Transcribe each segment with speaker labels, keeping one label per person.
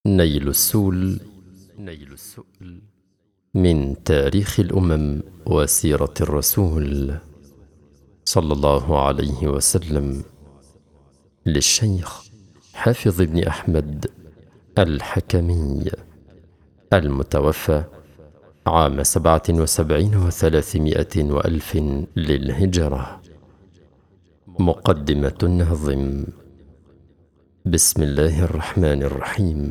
Speaker 1: نيل السؤل من تاريخ الأمم وسيرة الرسول صلى الله عليه وسلم، للشيخ حافظ بن أحمد الحكمي، المتوفى عام 77 و300 وألف للهجرة. مقدمة الناظم: بسم الله الرحمن الرحيم.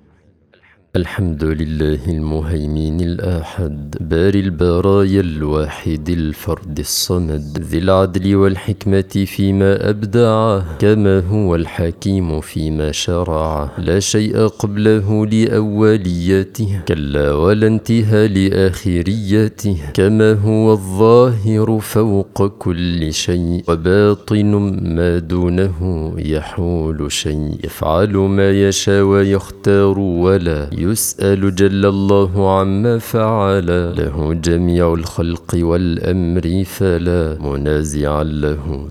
Speaker 1: الحمد لله المهيمن الآحد، باري البرايا الواحد الفرد الصمد، ذي العدل والحكمة فيما أبدعه، كما هو الحكيم فيما شرعه، لا شيء قبله لأوليته، كلا ولا انتهى لآخريته، كما هو الظاهر فوق كل شيء، وباطن ما دونه يحول شيء، يفعل ما يشاء ويختار ولا يسأل جل الله عما فعل، له جميع الخلق والأمر فلا منازع له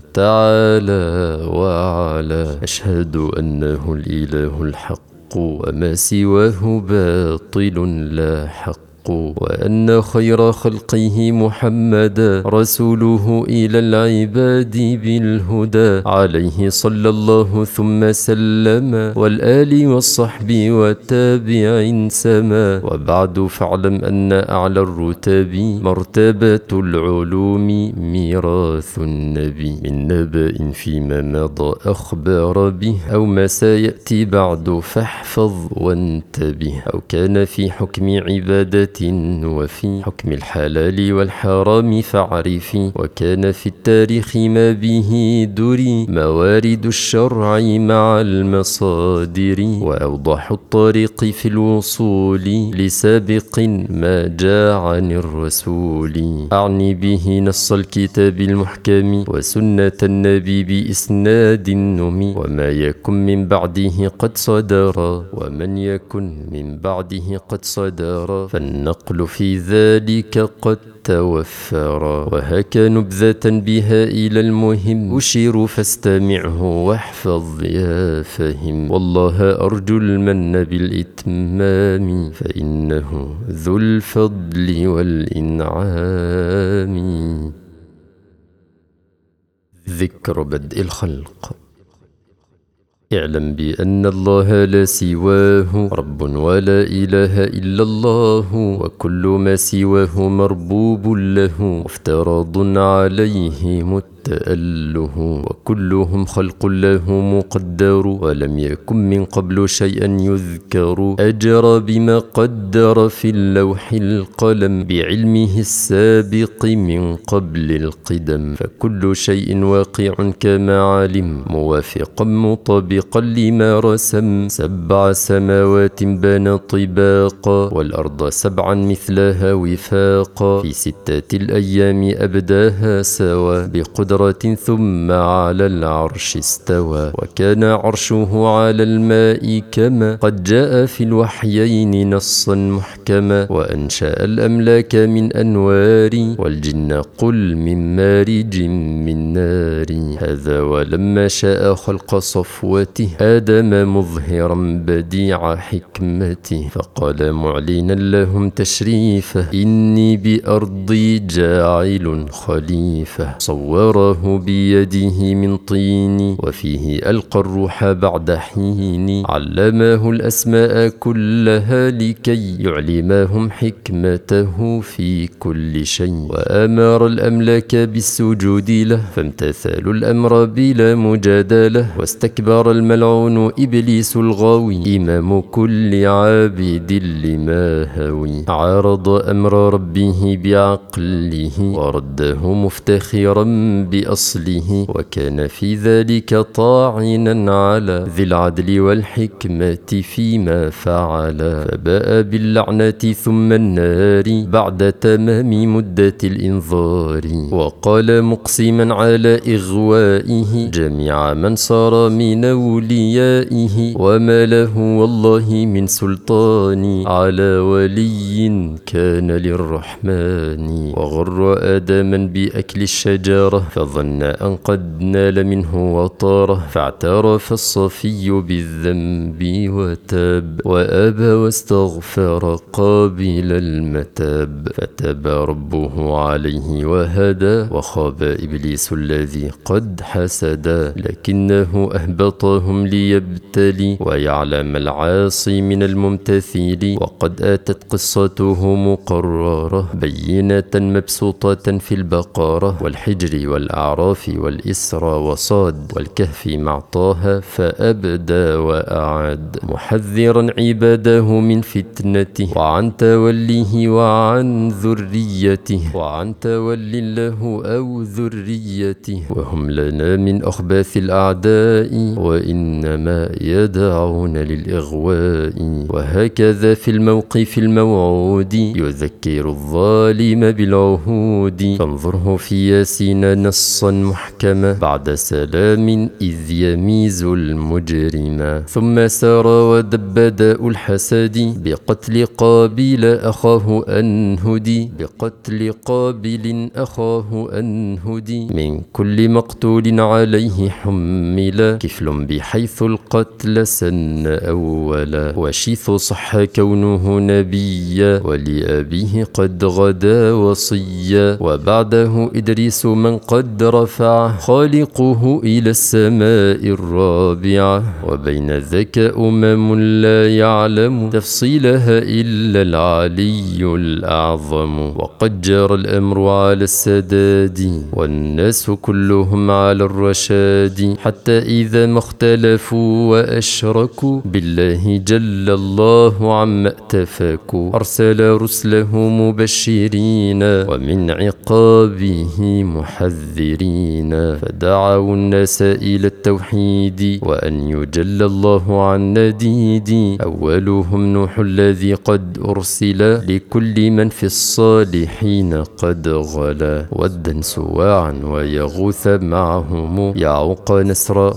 Speaker 1: تعالى وعلا. أشهد أنه الإله الحق، وما سواه باطل لا حق، وأن خير خلقه محمدا رسوله إلى العباد بالهدى، عليه صلى الله ثم سلم، والآل والصحب والتابعين سما. وبعد فاعلم أن أعلى الرتب مرتبة العلوم ميراث النبي، من نبأ فيما مضى أخبار به، أو ما سيأتي بعد فاحفظ وانتبه، أو كان في حكم عبادة وفي حكم الحلال والحرام فاعرفي، وكان في التاريخ ما به دري، موارد الشرع مع المصادر، وأوضح الطريق في الوصول لسابق ما جاء عن الرسول، أعني به نص الكتاب المحكم وسنة النبي بإسناد النمي، وما يكن من بعده قد صدر، ومن يكن من بعده قد صدر، فالنقل في ذلك قد توفر. وهك نبذة بها إلى المهم، أشير فاستمعه واحفظ يا فهم، والله أرجو المن بالإتمام، فإنه ذو الفضل والإنعام. ذكر بدء الخلق. اعلم بأن الله لا سواه رب، ولا إله إلا الله، وكل ما سواه مربوب له، مفترض عليه تأله، وكلهم خلق له مقدر، ولم يكن من قبل شيئا يذكر، أجرى بما قدر في اللوح القلم، بعلمه السابق من قبل القدم، فكل شيء واقع كما علم، موافقا مطابقا لما رسم، 7 سماوات بنى طباقا، والأرض 7 مثلها وفاقا، في 6 الأيام أبداها سوا، بقدرة ثم على العرش استوى، وكان عرشه على الماء كما قد جاء في الوحيين نصا محكما، وأنشأ الأملاك من أنوار، والجن قل من مارج من نار، هذا ولما شاء خلق صفوته آدم مظهرا بديع حكمته، فقال معلنا لهم تشريفه، إني بأرضي جاعل خليفة، صوره بيده من طين، وفيه ألقى الروح بعد حين، علماه الأسماء كلها لكي يعلمهم حكمته في كل شيء، وأمر الأملاك بالسجود له، فامتثلوا الأمر بلا مجادلة، واستكبر الملعون إبليس الغاوي، إمام كل عابد لما هوي، عارض أمر ربه بعقله، ورده مفتخرا بأصله، وكان في ذلك طاعنا على ذي العدل والحكمة فيما فعل، فباء باللعنة ثم النار بعد تمام مدة الإنذار، وقال مقسما على إغوائه جميع من صار من أوليائه، وما له والله من سلطان على ولي كان للرحمن، وغر آدما بأكل الشجرة فظن أن قد نال منه وطاره، فاعترف الصفي بالذنب وتاب وأبى واستغفر قابل المتاب، فتاب ربه عليه وهدى، وخاب إبليس الذي قد حسدا، لكنه أهبطهم ليبتلي ويعلم العاصي من الممتثل. وقد آتت قصته مقررة بينة مبسوطة في البقرة والحجر والأعراف والإسرى وصاد والكهف مع طه فأبدى وأعاد، محذرا عباده من فتنته وعن توليه وعن ذريته، وعن تول له أو ذريته، وهم لنا من أخباث الأعداء وإنما يدعون للإغواء. وهكذا في الموقف الموعود يذكر الظالم بالعهود، فانظره في ياسين نصا محكما بعد سلام إذ يميز المجرم. ثم سار ودب داء الحسد بقتل قابيل أخاه أنهدي، بقتل قابل أخاه أنهدي، من كل مقتول عليه حمل كفل بحيث القتل سن أولا، وشيث صح كونه نبيا ولأبيه قد غدا وصيا، وبعده إدريس من قد رفع خالقه إلى السماء الرابعة، وبين ذاك لا يعلم تفصيلها إلا العلي الأعظم. وقد جرى الأمر على السداد والناس كلهم على الرشاد، حتى إذا ما اختلفوا وأشركوا بالله جل الله عما اتفاكوا، أرسل رسله مبشرين ومن عقابه محذرين، فدعوا الناس إلى التوحيد وأن يجل الله عن نديد. أولهم نوح الذي قد أرسل لكل من في الصالحين قد غلا، ودا سواعا ويغوث معهم، يعوق نسر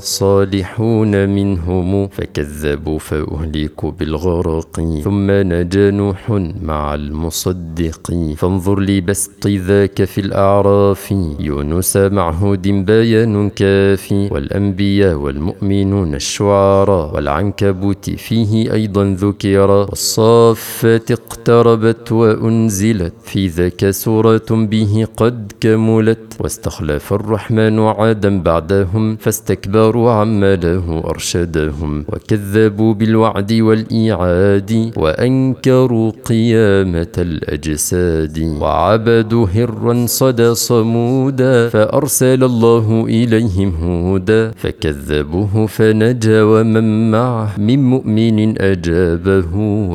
Speaker 1: صالحون منهم، فكذبوا فأهلكوا بالغرق، ثم نجا نوح مع المصدق. فانظر لبسط ذاك في الأعراف، يونس مع هود بيان كافي، والأنبياء والمؤمنون الشعراء، والعنكبوت فيه أيضا ذكرا، والصافات اقتربت وأنزلت، في ذاك سورة به قد كملت، واستخلف الرحمن عادا بعدهم، فاستكبروا عما له أرشدهم، وكذبوا بالوعد والإيعاد، وأنكروا قيامة الأجساد، وعبدوا هرا صدى صمودا، فأرسل الله إليهم هودا، فكذبوه فنجا ومن معه من مؤمن أجابه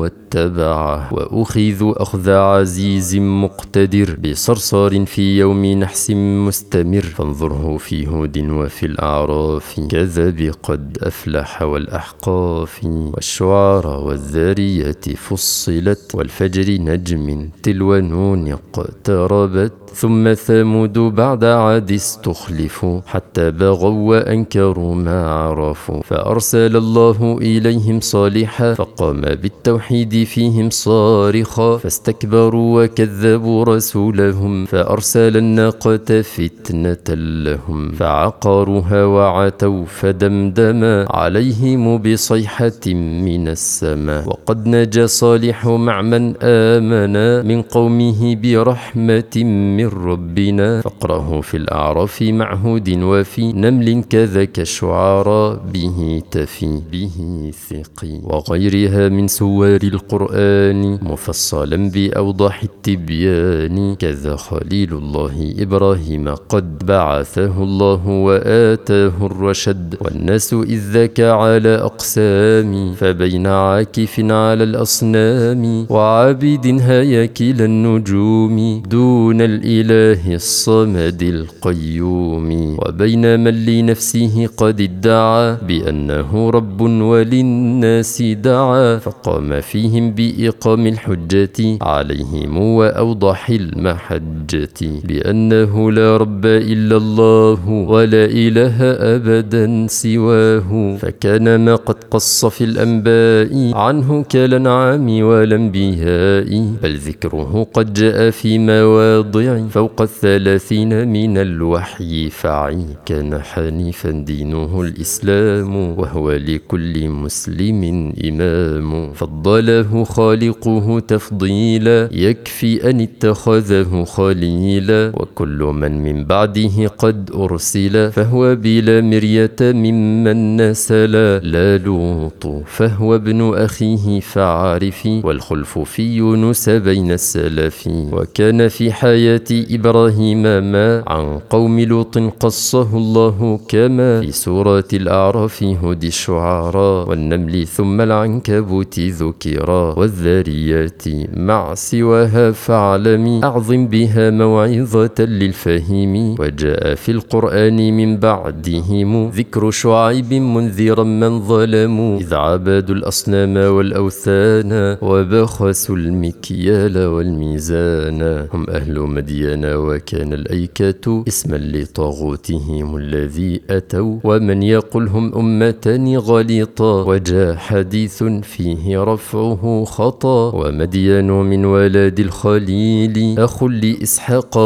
Speaker 1: واتبعه، وأخذوا أخذ عزيز مقتدر بصرصار في يوم نحس مستمر، فانظره في هود وفي الأعراف، كذب قد أفلح والأحقاف، والشعراء والذاريات فصلت، والفجر نجم تلو نون اقتربت، ثم ثمود بعد عاد استخلفوا، حتى بغوا وأنكروا ما عرفوا، فأرسل الله إليهم صالحا، فقام بالتوحيد فيهم صارخا، فاستكبروا وكذبوا رسولهم، فأرسل الناقة فتنة لهم، فعقروها وعتوا فدمدم عليهم بصيحة من السماء. وقد نجا صالح مع من آمن من قومه برحمة من ربنا، فاقرأه في الأعراف مع هود وفي نمل كذاك الشعراء به تفي به ثقي، وغيرها من سور القرآن مفصلا بأوضح التبيان، كذا خليل الله إبراهيم قد بعثه الله وآتاه الرشد، والناس إذ ذاك على أقسام، فبين عاكف على الأصنام وعابد هياكل النجوم دون الإله الصمد القيوم، وبين من لنفسه قد ادعى بأنه رب وللناس دعا، فقام فيهم بإقام الحجة عليهم وأوضح المحجة، بأنه لا رب إلا الله ولا إله أبدا سواه، فكان ما قد قص في الأنباء عنه كالأنعام والأنبياء، بل ذكره قد جاء في مواضع فوق 30 من من الوحي فعي، كان حنيفا دينه الإسلام، وهو لكل مسلم إمام. فضله خالقه تفضيلا، يكفي أن اتخذه خليلا، وكل من بعده قد أرسل، فهو بلا مرية ممن نسلا. لا لوط فهو ابن أخيه فعارفي، والخلف في يونس بين السلف. وكان في حياة إبراهيم ما عن قوم لوط قصه الله، كما في سورة الأعراف هدي الشعراء، والنمل ثم العنكبوت ذكرا، والذاريات مع سواها فاعلمي، أعظم بها موعظة للفاهم. وجاء في القرآن من بعدهم ذكر شعيب منذرا من ظلموا، إذ عبدوا الأصنام والأوثان، وبخسوا المكيال والميزان. هم أهل مدين، وكان الأيكة اسما لطاغوتهم الذي أتوا، ومن يقل هم أمتان غليطا، وجاء حديث فيه رفعه خطا. ومدين من ولد الخليل أخ لإسحاق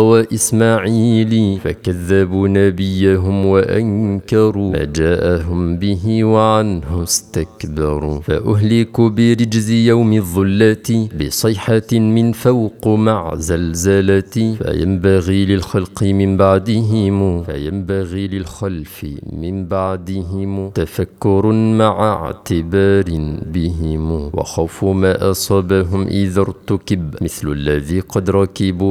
Speaker 1: وإسماعيل، فكذبوا نبيهم وأنكروا ما جاءهم به وعنه استكبروا. فأهلكوا برجز يوم الظلة، بصيحة من فوق مع زلزلة. فينبغي للخلق من بعدهم، فينبغي للخلف من بعدهم تفكر مع اعتبار بهم، وخوف ما أصابهم إذا ارتكب، مثل الذي قد ركبوا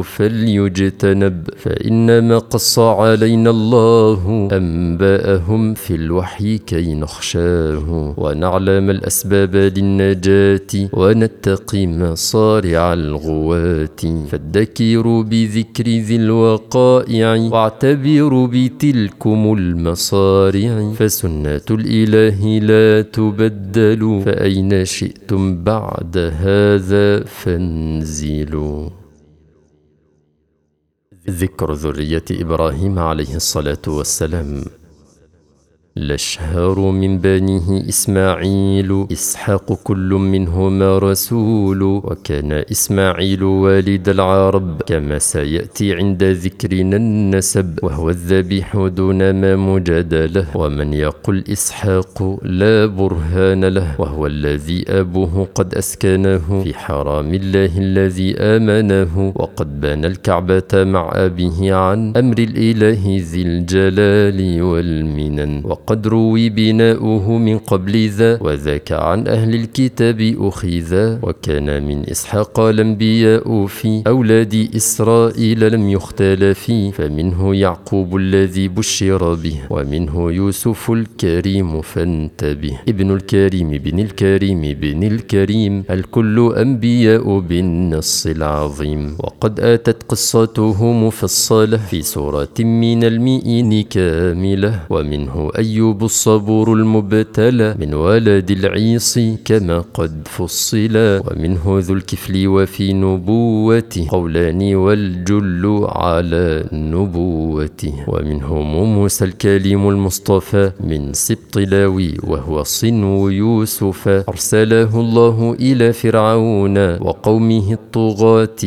Speaker 1: فليجتنب. فإنما قص علينا الله أنباءهم في الوحي كي نخشاه، ونعلم الأسباب للنجاة، ونتقي مصارع الغوات. فادكروا بذكر ذي الوقائع، واعتبروا بتلكم المصارع، فسنة الإله لا تبدل، فأين شئتم بعد هذا فانزلوا. ذكر ذرية إبراهيم عليه الصلاة والسلام. الأشهر من بنيه إسماعيل، إسحاق كل منهما رسول، وكان إسماعيل والد العرب، كما سيأتي عند ذكرنا النسب، وهو الذبيح دون ما مجادله. ومن يقل إسحاق لا برهان له، وهو الذي أبوه قد أسكنه في حرام الله الذي آمنه، وقد بنى الكعبة مع أبيه عن أمر الإله ذي الجلال والمنن. وقد روي بناؤه من قبل ذا، وذاك عن أهل الكتاب أخذا. وكان من إسحاق الأنبياء في أولاد إسرائيل لم يختلف، فمنه يعقوب الذي بشر به، ومنه يوسف الكريم فانتبه. ابن الكريم بن الكريم بن الكريم، الكل أنبياء بالنص العظيم. وقد آتت قصته مفصلة في سورة من المئين كاملة. ومنه أيوب الصبور المبتلى من ولد العيص كما قد فصلا، ومنه ذو الكفل وفي نبوته قولان والجل على نبوته. ومنهم موسى الكليم المصطفى من سبط لاوي، وهو صنو يوسف، أرسله الله إلى فرعون وقومه الطغاة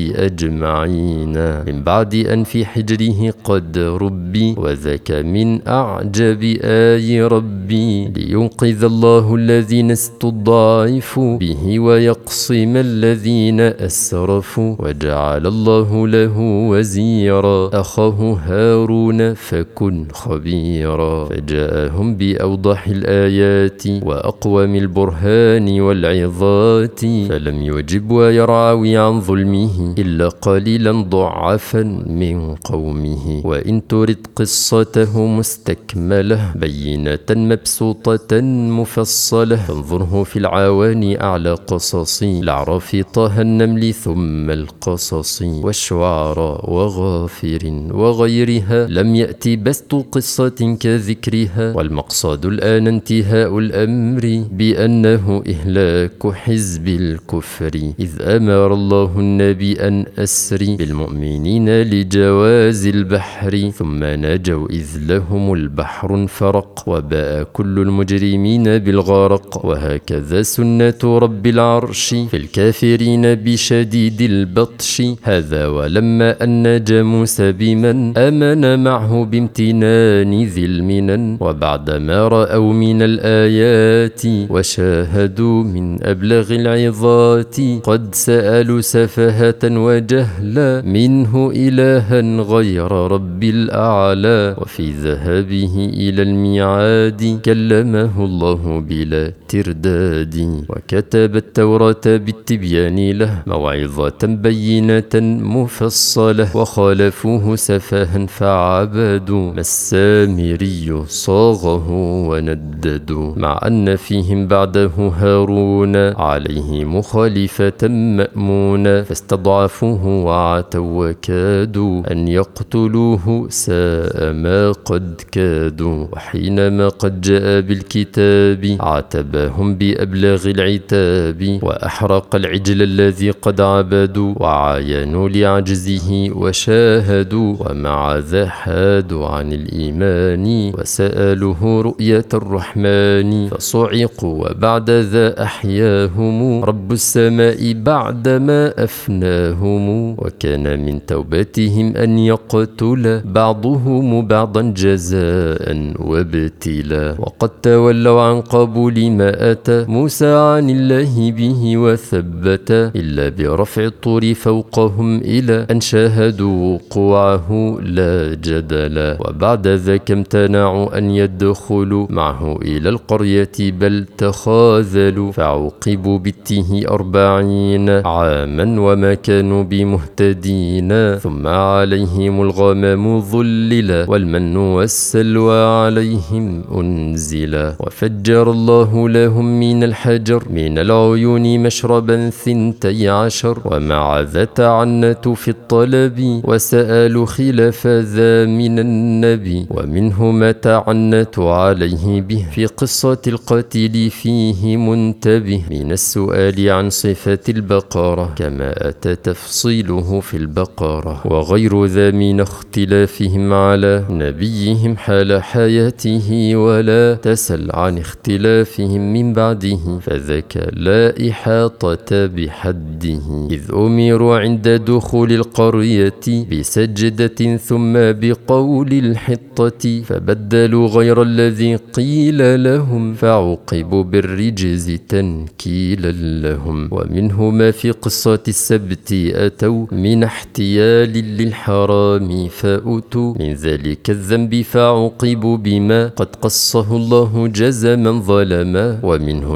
Speaker 1: أجمعين، من بعد أن في حجره قد ربي، وذاك من أعجب آي ربي، لينقذ الله الذين استضعفوا به، ويقصم الذين أسرفوا. وجعل الله له وزيرا أخاه هارون فكن خبيرا. فجاءهم بأوضح الآيات وأقوم البرهان والعظات، فلم يجب ويرعوي عن ظلمه إلا قليلا ضعفا من قومه. وإن ترد قصته مستكملة بينة مبسوطة مفصلة، فانظره في العواني أعلى قصص، الأعراف طه النمل ثم القصص، والشعراء وغافر وغيرها. لم يأتي بسط قصة كذكرها، والمقصد الآن انتهاء الأمر بأنه إهلاك حزب الكفر، إذ أمر الله النبي أن أسري بالمؤمنين لجواز البحر، ثم نجوا إذ لهم البحر انفرق المغرق، وباء كل المجرمين بالغرق. وهكذا سنة رب العرش في الكافرين بشديد البطش. هذا ولما أن نجا موسى بمن آمن معه بامتنان ذي المنن، وبعدما رأوا من الآيات وشاهدوا من أبلغ العظات، قد سألوا سفاهة وجهلا منه إلها غير رب الأعلى. وفي ذهابه إلى الميعاد كلمه الله بلا ترداد، وكتب التوراة بالتبيان له موعظة بينة مفصلة، وخالفوه سفاها فعبدوا ما السامري صاغه ونددوا، مع أن فيهم بعده هارون عليه مخالفة مأمونة، فاستضعفوه وعتوا وكادوا أن يقتلوه ساء ما قد كادوا. وحينما قد جاء بالكتاب عاتبهم بأبلغ العتاب، وأحرق العجل الذي قد عبدوا، وعاينوا لعجزه وشاهدوا، ومع ذا حادوا عن الإيمان، وسألوه رؤية الرحمن فصعقوا، وبعد ذا أحياهم رب السماء بعدما أفناهم. وكان من توبتهم أن يقتل بعضهم بعضا جزاء وابتلا، وقد تولوا عن قبول ما أتى موسى عن الله به وثبت، إلا برفع الطور فوقهم إلى أن شاهدوا وقوعه لا جدلا. وبعد ذاك امتنعوا أن يدخلوا معه إلى القرية بل تخاذلوا، فعوقبوا بالتيه 40 عاما وما كانوا بمهتدين. ثم عليهم الغمام ظللا، والمن والسلوى عليهم أنزلا، وفجر الله لهم من الحجر من العيون مشربا 12، ومع ذا تعنتوا في الطلب وسألوا خلاف ذا من النبي، ومنه ما تعنتوا عليه به في قصة القتيل فيه منتبه من السؤال عن صفة البقرة كما أتى تفصيله في البقرة، وغير ذا من اختلافهم على نبيهم حال حياته، ولا تسل عن اختلافهم من بعده فذاك لا إحاطة بحده. إذ أمروا عند دخول القرية بسجدة ثم بقول الحطة، فبدلوا غير الذي قيل لهم فعوقبوا بالرجز تنكيلا لهم. ومنه ما في قصة السبت أتوا من احتيال للحرام فأتوا من ذلك الذنب فعوقبوا بما قد قصه الله جزما ظلما. ومنه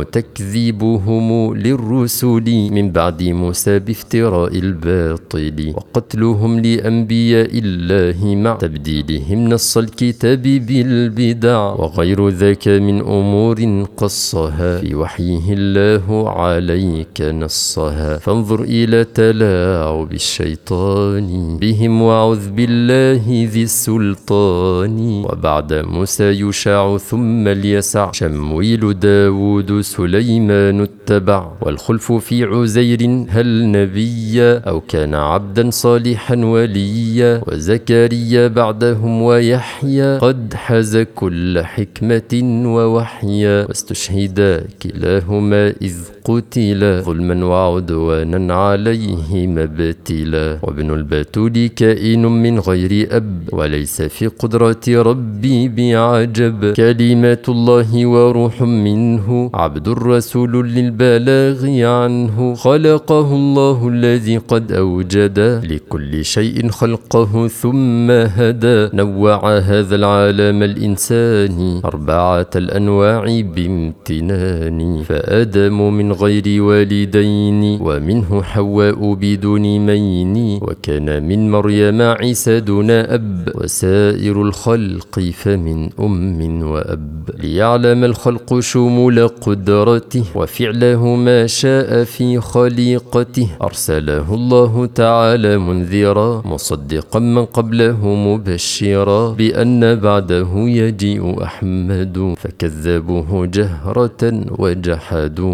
Speaker 1: تكذيبهم للرسل من بعد موسى بافتراء الباطل، وقتلهم لأنبياء الله مع تبديلهم نص الكتاب بالبدع، وغير ذاك من أمور قصها في وحيه الله عليك نصها. فانظر إلى تلاعب الشيطان بهم وعوذ بالله ذي السلطان. وبعد موسى يشاع ثم اليسع شمويل داود سليمان اتبع، والخلف في عزير هل نبيا أو كان عبدا صالحا وليا، وزكريا بعدهم ويحيى قد حاز كل حكمة ووحيا، واستشهدا كلاهما إذ قتلا ظلما وعدوانا عليه مبتلا. وابن البتول كائن من غير أب وليس في قدرة ربي بعجب، كلمات الله وروح منه عبد الرسول للبلاغ عنه، خلقه الله الذي قد أوجد لكل شيء خلقه ثم هدى، نوع هذا العالم الإنساني 4 الأنواع بامتنان، فآدم من غير والدين ومنه حواء بدون مين، وكان من مريم عيسى دون أب، وسائر الخلق فمن أم وأب، ليعلم الخلق شمول قدرته وفعله ما شاء في خليقته، أرسله الله تعالى منذرا مصدقا من قبله مبشرا بأن بعده يجيء أحمد، فكذبوه جهرة وجحدوا إلا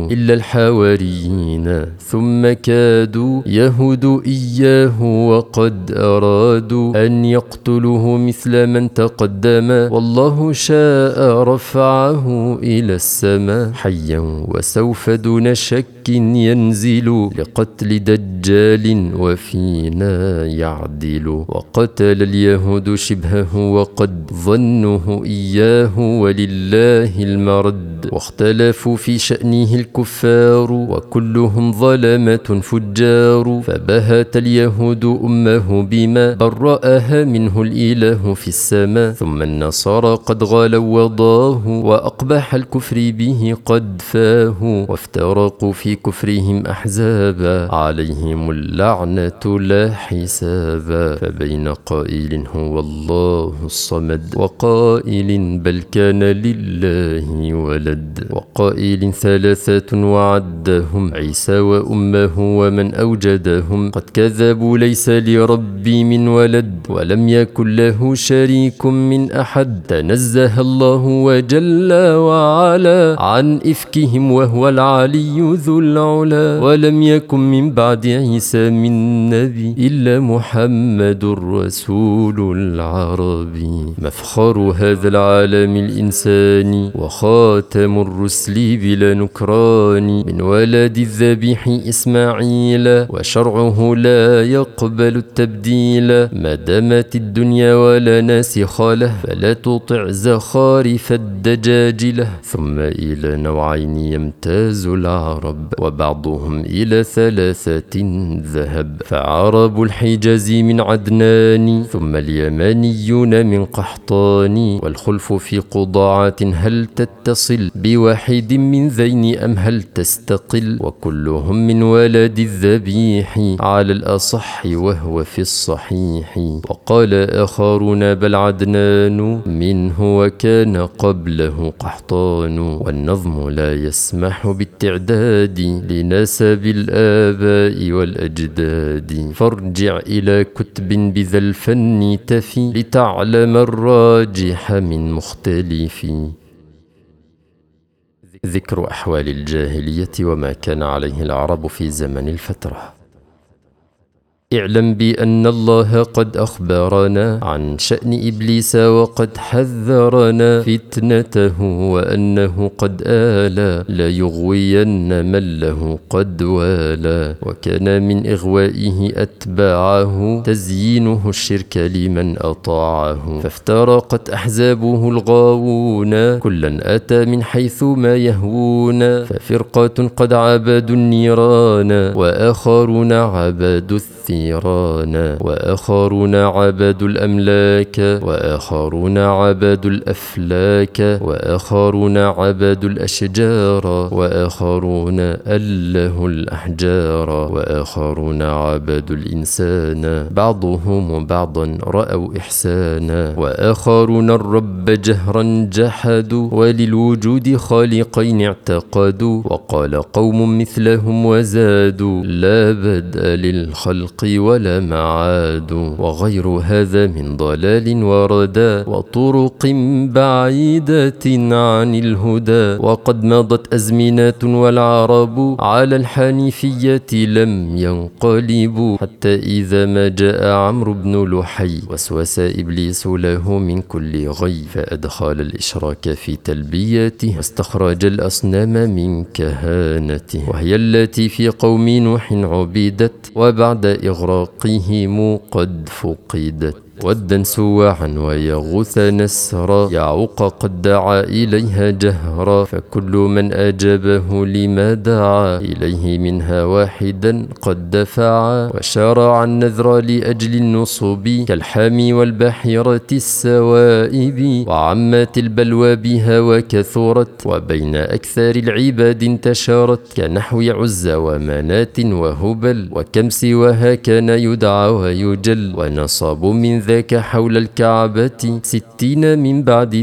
Speaker 1: الحواريين ثم كادوا يهدوا إياه وقد أرادوا أن يقتلوه مثل من تقدم والله شاء رفعه إلى السماء حيا وسوف دون شك ينزل لقتل دجال وفينا يعدل وقتل اليهود شبهه وقد ظنوه إياه ولله المرد واختلفوا في شأنه الكفار وكلهم ظلمة فجار فبهت اليهود أمه بما برأها منه الإله في السماء ثم النصارى قد غالوا وضاه وأقبح الكفر به قد فاه وافترقوا في كفرهم أحزابا عليهم اللعنة لا حسابا فبين قائل هو الله الصمد وقائل بل كان لله ولد وقائل ثلاثة وعدهم عيسى وأمه ومن أوجدهم قد كذبوا ليس لربي من ولد ولم يكن له شريك من أحد تنزه الله وجل وعلا عن إفكهم وهو العلي ذو العلا ولم يكن من بعد عيسى من نبي إلا محمد رسول العربي مفخر هذا العالم الإنساني وخاتم الرسل بلا نكران من ولد الذبيح إسماعيل وشرعه لا يقبل التبديل ما دامت الدنيا ولا ناسخ له فلا تطع زخارف الدجاج له ثم إلى نوعين يمتاز العرب وبعضهم إلى ثلاثة ذهب فعرب الحجاز من عدنان ثم اليمانيون من قحطان والخلف في قضاعة هل تتصل بواحد من ذين أم هل تستقل وكلهم من ولد الذبيح على الأصح وهو في الصحيح وقال آخرون بل عدنان منه وكان قبله قحطان والنظم لا يسمح بالتعداد لنسب الآباء والأجداد فارجع إلى كتب بذا الفن تفي لتعلم الراجح من مختلف ذكر أحوال الجاهلية وما كان عليه العرب في زمن الفترة اعلم بأن الله قد أخبرنا عن شأن إبليس وقد حذرنا فتنته وأنه قد آلى لا يغوين من له قد والى وكان من إغوائه أتباعه تزيينه الشرك لمن أطاعه فافترقت أحزابه الغاوون كلا أتى من حيث ما يهوون ففرقة قد عبدوا النيران وآخرون عبدوا الثيران وآخرون عبدوا الأملاك وآخرون عبدوا الأفلاك وآخرون عبدوا الأشجار وآخرون ألهوا الأحجار وآخرون عبدوا الإنسان بعضهم بعضا رأوا إحسانا وآخرون الرب جهرا جحدوا وللوجود خالقين اعتقدوا وقال قوم مثلهم وزادوا لا بدء للخلق ولا معاد وغير هذا من ضلال وردا وطرق بعيدة عن الهدى وقد مضت أزمنات والعرب على الحنيفية لم ينقلبوا حتى إذا ما جاء عمرو بن لحي وسوس إبليس له من كل غي فأدخل الإشراك في تلبيته واستخرج الأصنام من كهانته وهي التي في قوم نوح عبدت وبعد إغراقهم قد فقدت ودا سواعا ويغوث نسرا يعوق قد دعا إليها جهرا فكل من أجابه لما دعا إليه منها واحدا قد دفعا وشرع النذر لأجل النصب كالحامي والبحيرة السوائب وعمت البلوى بها وكثرت وبين أكثر العباد انتشرت كنحو عزى ومنات وهبل وكم سواها كان يدعى ويجل ونصب من وذاك حول الكعبة 60 من بعد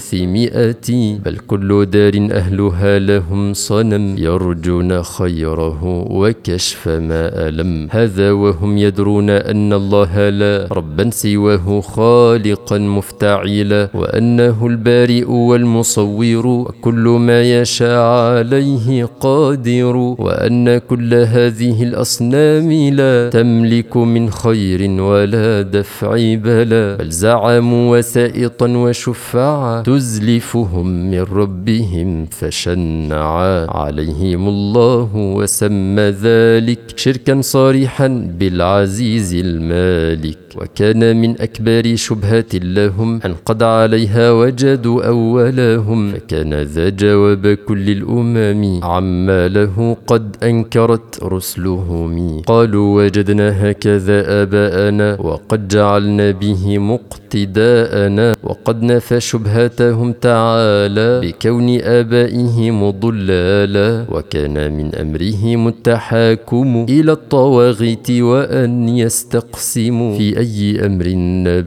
Speaker 1: 300. بل كل دار أهلها لهم صنم يرجون خيره وكشف ما ألم. هذا وهم يدرون أن الله لا ربا سواه خالقا مفتعلا، وأنه البارئ والمصور وكل ما يشاء عليه قادر، وأن كل هذه الأصنام لا تملك من خير ولا دفع بلا، بل زعموا وسائطا وشفعا تزلفهم من ربهم فشنعا عليهم الله، وسمى ذلك شركا صريحا بالعزيز المالك. وكان من أكبر شبهات لهم أن قد عليها وجدوا أولهم، فكان ذا جواب كل الأمم عما له قد أنكرت رسلهم. قالوا وجدنا هكذا آباءنا وقد جعلنا به مقتداءنا، وقد نفى شبهاتهم تعالى بكون آبائهم ضلالا. وكان من أمرهم التحاكم إلى الطواغيت وأن يستقسموا في أي أمر ناب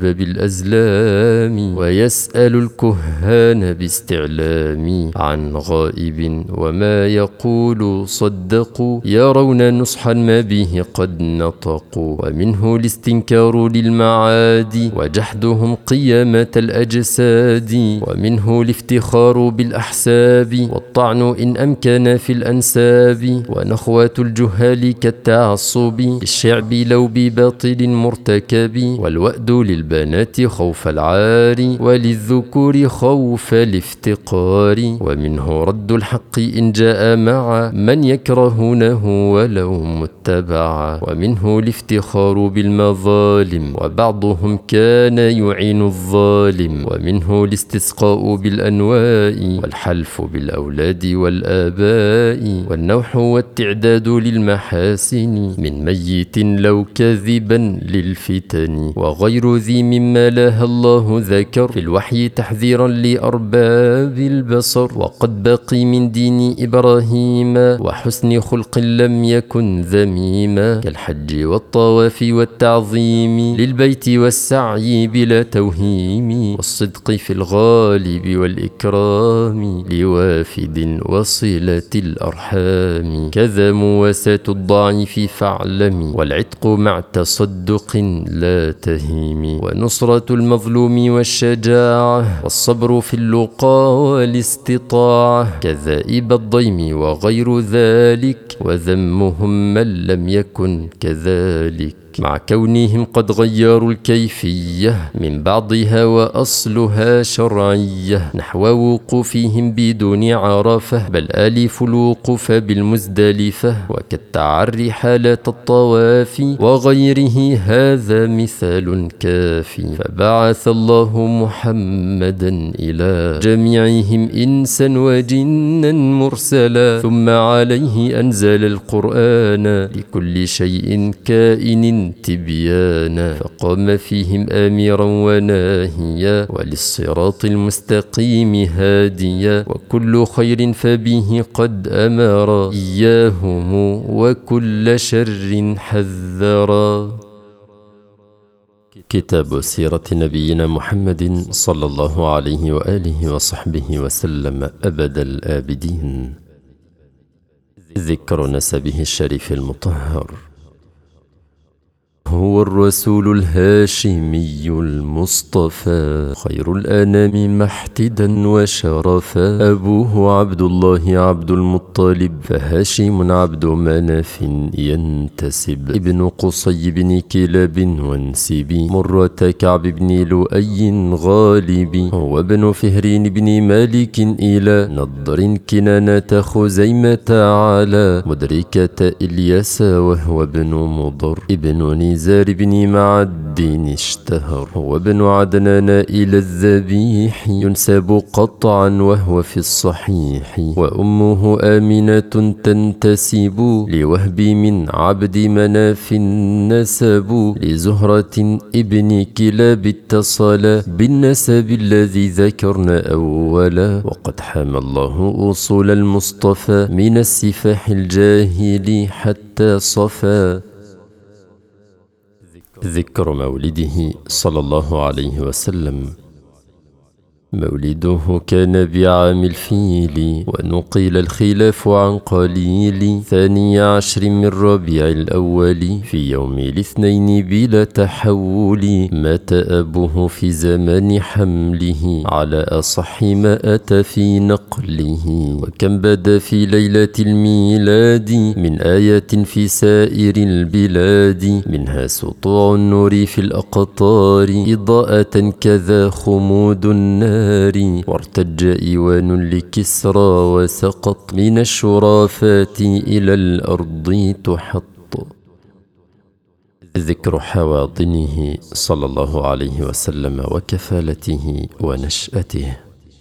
Speaker 1: بالأزلام، ويسأل الكهان باستعلام عن غائب، وما يقول صدقوا يرون نصحا ما به قد نطقوا. ومنه الاستنكار للمعاد وجحدهم قيامة الأجساد، ومنه الافتخار بالأحساب والطعن إن أمكن في الأنساب، ونخوة الجهال كالتعصب للشعب لو بباطل مرتكب، والوأد للبنات خوف العار وللذكور خوف الافتقار. ومنه رد الحق إن جاء مع من يكرهونه ولو متبعا، ومنه الافتخار بالمظالم وبعضهم كان يعين الظالم، ومنه الاستسقاء بالأنواء والحلف بالأولاد والآباء، والنوح والتعداد للمحاسن من ميت لو كذبا للفتن، وغير ذي مما لاها الله ذكر في الوحي تحذيرا لأرباب البصر. وقد بقي من دين إبراهيم وحسن خلق لم يكن ذميما، كالحج والطواف والتعظيم للبيت والسعي بلا توهيم، والصدق في الغالب والإكرام لوافد وصلة الأرحام، كذا مواساة الضعيف فاعلم، والعتق مع تصدق لا تهيم، ونصرة المظلوم والشجاعة، والصبر في اللقى والاستطاعة، كذائب الضيم وغير ذلك، وذمهم من لم يكن كذلك، مع كونهم قد غيروا الكيفية من بعضها وأصلها شرعية، نحو وقوفهم بدون عرفة، بل آلف الوقوف بالمزدلفة، وكالتعري حالة الطواف وغيره هذا مثال كافي. فبعث الله محمدا إلى جميعهم إنسا وجنا مرسلا، ثم عليه أنزل القرآن لكل شيء كائن تبيانا، فقام فيهم آمرا وناهيا وللصراط المستقيم هاديا، وكل خير فبه قد أمر إياهم وكل شر حذرا. كتاب سيرة نبينا محمد صلى الله عليه وآله وصحبه وسلم أبد الآبدين. ذكر نسبه الشريف المطهر. هو الرسول الهاشمي المصطفى، خير الأنام محتدا وشرفا، أبوه عبد الله عبد المطلب، فهاشم عبد مناف ينتسب، ابن قصي بن كلاب وانسبي، مرة كعب بن لؤي غالب، هو ابن فهرين بن مالك إلى نضر كنانة خزيمة على مدركة إلياس، وهو ابن مضر ابن نزار بن معد اشتهر، هو ابن عدنان إلى الذبيح ينسب قطعا وهو في الصحيح، وأمه آمنة تنتسب لوهب من عبد مناف النسب، لزهرة ابن كلاب اتصل بالنسب الذي ذكرنا أولا، وقد حمى الله أصول المصطفى من السفاح الجاهل حتى صفا. ذكر مولده صلى الله عليه وسلم. مولده كان بعام الفيل، ونقل الخلاف عن قليل. 12 من ربيع الأول، في يوم الاثنين بلا تحول. مات أبوه في زمان حمله، على أصح ما أتى في نقله. وكم بدا في ليلة الميلاد، من آيات في سائر البلاد. منها سطوع النور في الأقطار، إضاءة كذا خمود النار. وارتج إيوان لكسرى، وسقط من الشرافات إلى الأرض تحط. ذكر حواضنه صلى الله عليه وسلم، وكفالته ونشأته.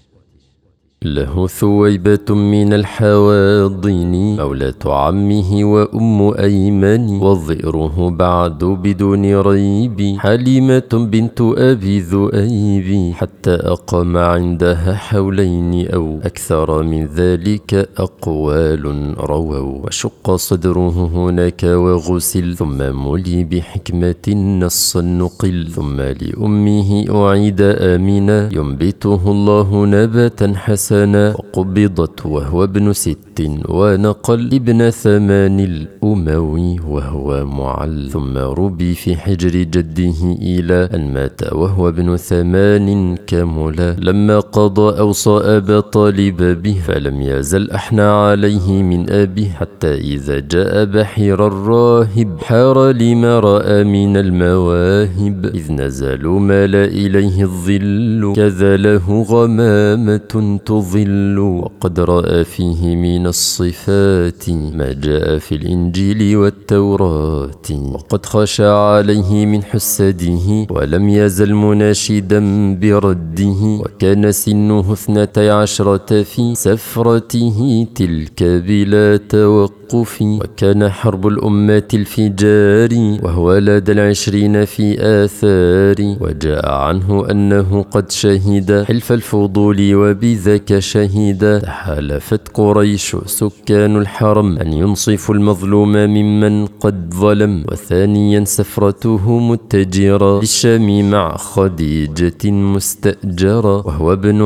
Speaker 1: له ثويبة من الحواضن، مولاة عمه وأم أيمن. وظئره بعد بدون ريب، حليمة بنت أبي ذؤيب. حتى أقام عندها حولين أو أكثر من ذلك، أقوال رووا. وشق صدره هناك وغسل، ثم ملي بحكمة نصا نقل. ثم لأمه أعيد آمنا، ينبته الله نباتا حسنا. وقبضت وهو ابن 6، ونقل ابن 8 الأموي وهو معل. ثم ربي في حجر جده إلى أن مات وهو ابن 8 كملا. لما قضى أوصى أبا طالب به، فلم يزل أحنى عليه من أبيه. حتى إذا جاء بحير الراهب، حار لما رأى من المواهب. إذ نزلوا مال إليه الظل، كذا له غمامة تظل. وقد رأى فيه من الصفات، ما جاء في الإنجيل والتوراة. وقد خشع عليه من حسده، ولم يزل مناشدا برده. وكان سنه 12 في سفرته تلك بلا توقف. وكان حرب الأمات الفجار، وهو لدى 20 في آثار. وجاء عنه أنه قد شهد حلف الفضول، وبذاك شهيدا. تحالفت قريش سكان الحرم، أن ينصفوا المظلوم ممن قد ظلم. وثانيا سفرته متجرة للشام مع خديجة مستأجرة، وهو ابن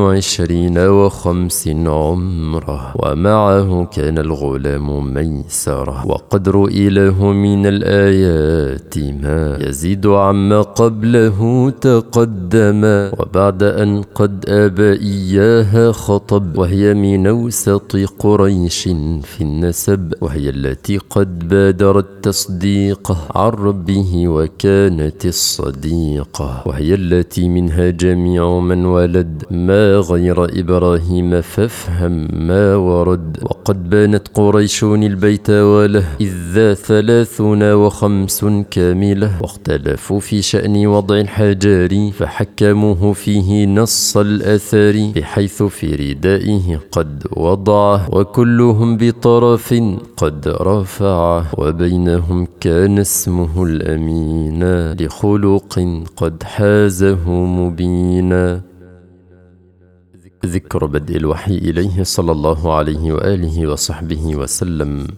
Speaker 1: 25 عمره. ومعه كان الغلام ميسرة. وقد رؤي له من الآيات ما يزيد عما قبله تقدما. وبعد أن قد آبى إياها خطب، وهي من أوسط قريش في النسب. وهي التي قد بادرت تصديقه عن ربه، وكانت الصديقة. وهي التي منها جميع من ولد، ما غير إبراهيم فافهم ما ورد. وقد بانت قريش البيت وله، إذ ذا 53 كاملة. واختلفوا في شأن وضع الحجار، فحكموه فيه نص الأثر. بحيث في ردائه قد وضعه، وكلهم بطرف قد رفعه. وبينهم كان اسمه الأمين، لخلق قد حازه مبينا. ذكر بدء الوحي إليه صلى الله عليه وآله وصحبه وسلم.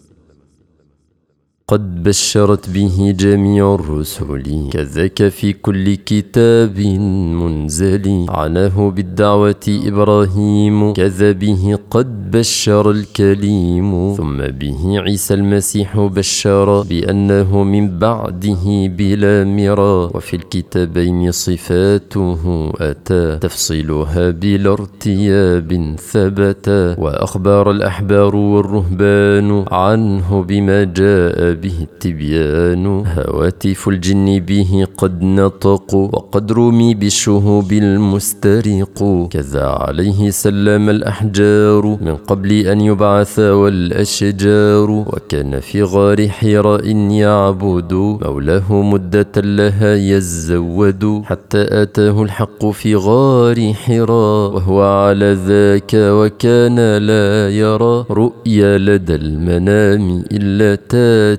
Speaker 1: قد بشرت به جميع الرسل، كذاك في كل كتاب منزل. عناه بالدعوة إبراهيم، كذا به قد بشر الكليم. ثم به عيسى المسيح بشر، بأنه من بعده بلا مرى. وفي الكتابين صفاته أتى، تفصيلها بلا ارتياب ثبتا. وأخبار الأحبار والرهبان عنه بما جاء به التبيان. هواتف الجن به قد نطقوا، وقد رمي بالشهوب المسترق. كذا عليه سلم الأحجار، من قبل أن يبعث والأشجار. وكان في غار حراء يعبد، مولاه مدة لها يزود. حتى أتاه الحق في غار حراء، وهو على ذاك وكان لا يرى رؤيا لدى المنام إلا تات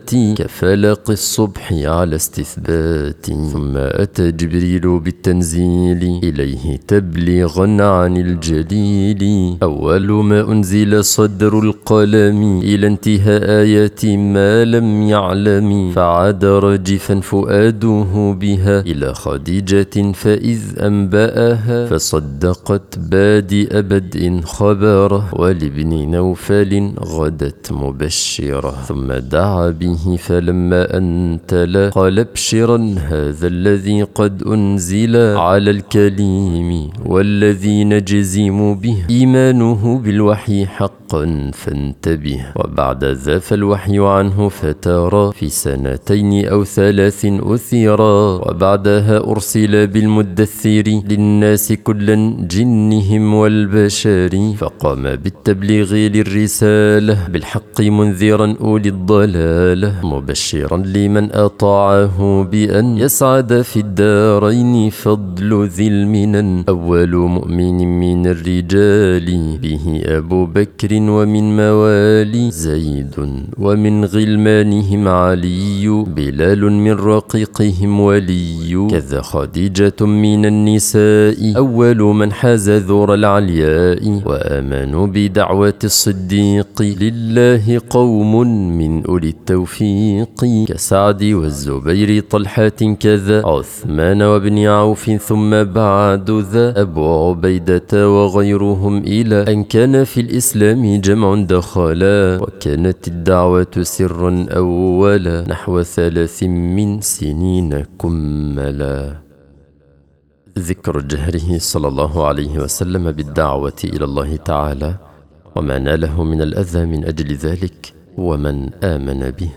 Speaker 1: كفلق الصبح على استثبات. ثم أتى جبريل بالتنزيل إليه تبليغا عن الجليل. أول ما أنزل صدر القلم إلى انتهاء آيات ما لم يعلم. فعاد راجفا فؤاده بها إلى خديجة فإذ أنبأها فصدقت بادئ بدء خبره. ولابن نوفل غدت مبشرة. ثم دعا به فلما أنتلا قال ابشرا هذا الذي قد أنزل على الكليم والذي نجزم به إيمانه بالوحي حقا فانتبه. وبعد ذا فالوحي عنه فترى في 2 أو 3 أثيرا. وبعدها أرسل بالمدثر للناس كلا جنهم والبشر. فقام بالتبليغ للرسالة بالحق منذرا أولي الضلالة مبشرا لمن أطاعه بأن يسعد في الدارين فضل ذي المنن. أول مؤمن من الرجال به أبو بكر ومن موالي زيد ومن غلمانهم علي بلال من رقيقهم ولي. كذا خديجة من النساء أول من حاز ذور العلياء. وآمنوا بدعوة الصديق لله قوم من أولي التوفيق كسعد والزبير طلحة كذا عثمان وابن عوف. ثم بعد ذا أبو عبيدة وغيرهم إلى أن كان في الإسلام جمع دخلا. وكانت الدعوة سرا أولا نحو 3 سنين كملا. ذكر جهره صلى الله عليه وسلم بالدعوة إلى الله تعالى وما ناله من الأذى من أجل ذلك ومن آمن به.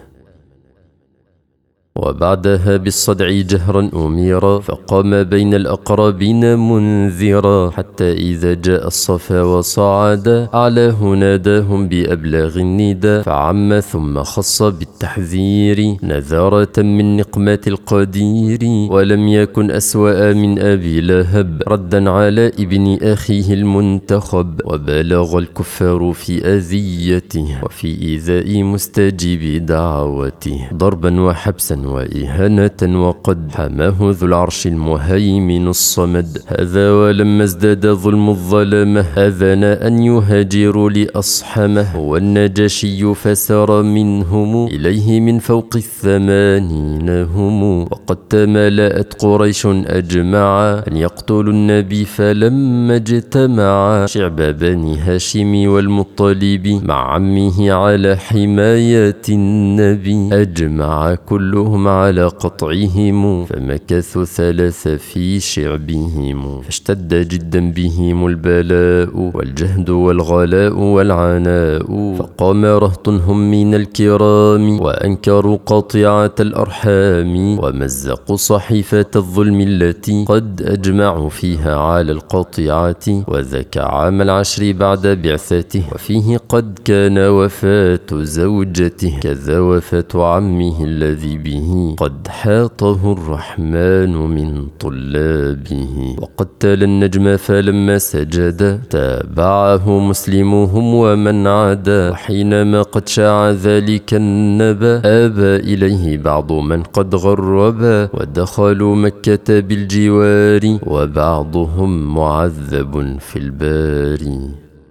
Speaker 1: وبعدها بالصدع جهرا أميرا فقام بين الأقربين منذرا. حتى إذا جاء الصفا وصعد أعلاه ناداهم بأبلاغ الندى. فعم ثم خص بالتحذير نذارة من نقمة القدير. ولم يكن أسوأ من أبي لهب ردا على ابن أخيه المنتخب. وبالغ الكفار في أذيته وفي إيذاء مستجيب دعوته ضربا وحبسا وإهانة. وقد حماه ذو العرش المهيمن الصمد. هذا ولما ازداد ظلم الظلمة أذن أن يهاجروا لأصحمه. والنجاشي فسار منهم إليه من فوق 80 هم. وقد تمالأت قريش أجمعا أن يقتلوا النبي فلما اجتمعا شعب بني هاشم والمطلب مع عمه على حماية النبي أجمع كلهم على قطعهم. فمكثوا 3 في شعبهم فاشتد جدا بهم البلاء والجهد والغلاء والعناء. فقام رهط هم من الكرام وأنكروا قاطعة الأرحام. ومزقوا صحيفة الظلم التي قد أجمعوا فيها على القاطعة. وذاك عام 10 بعد بعثته وفيه قد كان وفاة زوجته كذا وفاة عمه الذي به قد حاطه الرحمن من طلابه. وقد تلا النجم فلما سجد تابعه مسلمهم ومن عدا. وحينما قد شاع ذلك النبأ آبى إليه بعض من قد غربا. ودخلوا مكة بالجوار وبعضهم معذب في البار.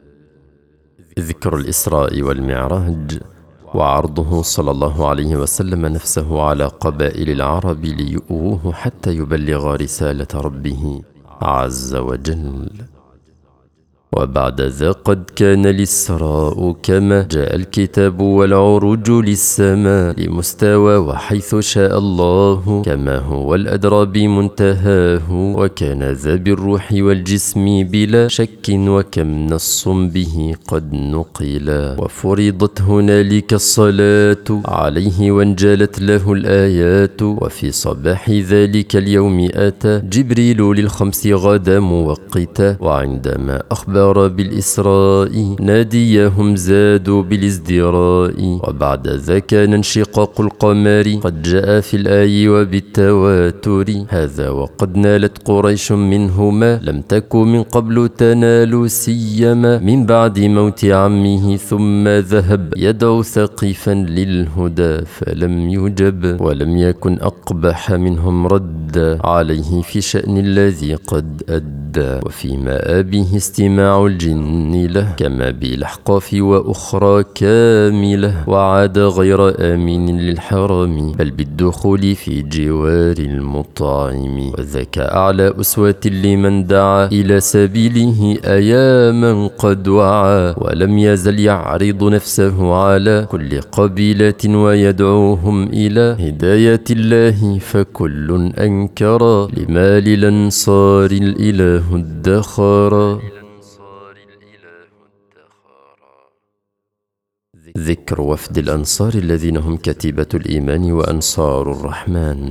Speaker 1: ذكر الإسراء والمعراج وعرضه صلى الله عليه وسلم نفسه على قبائل العرب ليؤوه حتى يبلغ رسالة ربه عز وجل. وبعد ذا قد كان الإسراء كما جاء الكتاب والعروج للسماء لمستوى وحيث شاء الله كما هو الأدرى بمنتهاه. وكان ذا بالروح والجسم بلا شك وكم نص به قد نقلا. وفرضت هنالك الصلاة عليه وانجلت له الآيات. وفي صباح ذلك اليوم أتى جبريل لل5 غدا موقتا. وعندما أخبر أخبر بالإسراء ناديهم زادوا بالازدراء. وبعد ذا كان انشقاق القمر قد جاء في الآي وبالتواتر. هذا وقد نالت قريش منهما لم تك من قبل تنال سيما من بعد موت عمه ثم ذهب يدعو ثقيفا للهدى فلم يجب. ولم يكن أقبح منهم رد عليه في شأن الذي قد أدى. وفي مآبه استماع الجن له كما بالأحقاف وأخرى كاملة. وعاد غير آمن للحرم بل بالدخول في جوار المطعم. وذاك أعلى أسوة لمن دعا إلى سبيله أياما قد وعى. ولم يزل يعرض نفسه على كل قبيلة ويدعوهم إلى هداية الله فكل أنكر لما للأنصار الإله ادخر. ذكر وفد الأنصار الذين هم كتيبة الإيمان وأنصار الرحمن.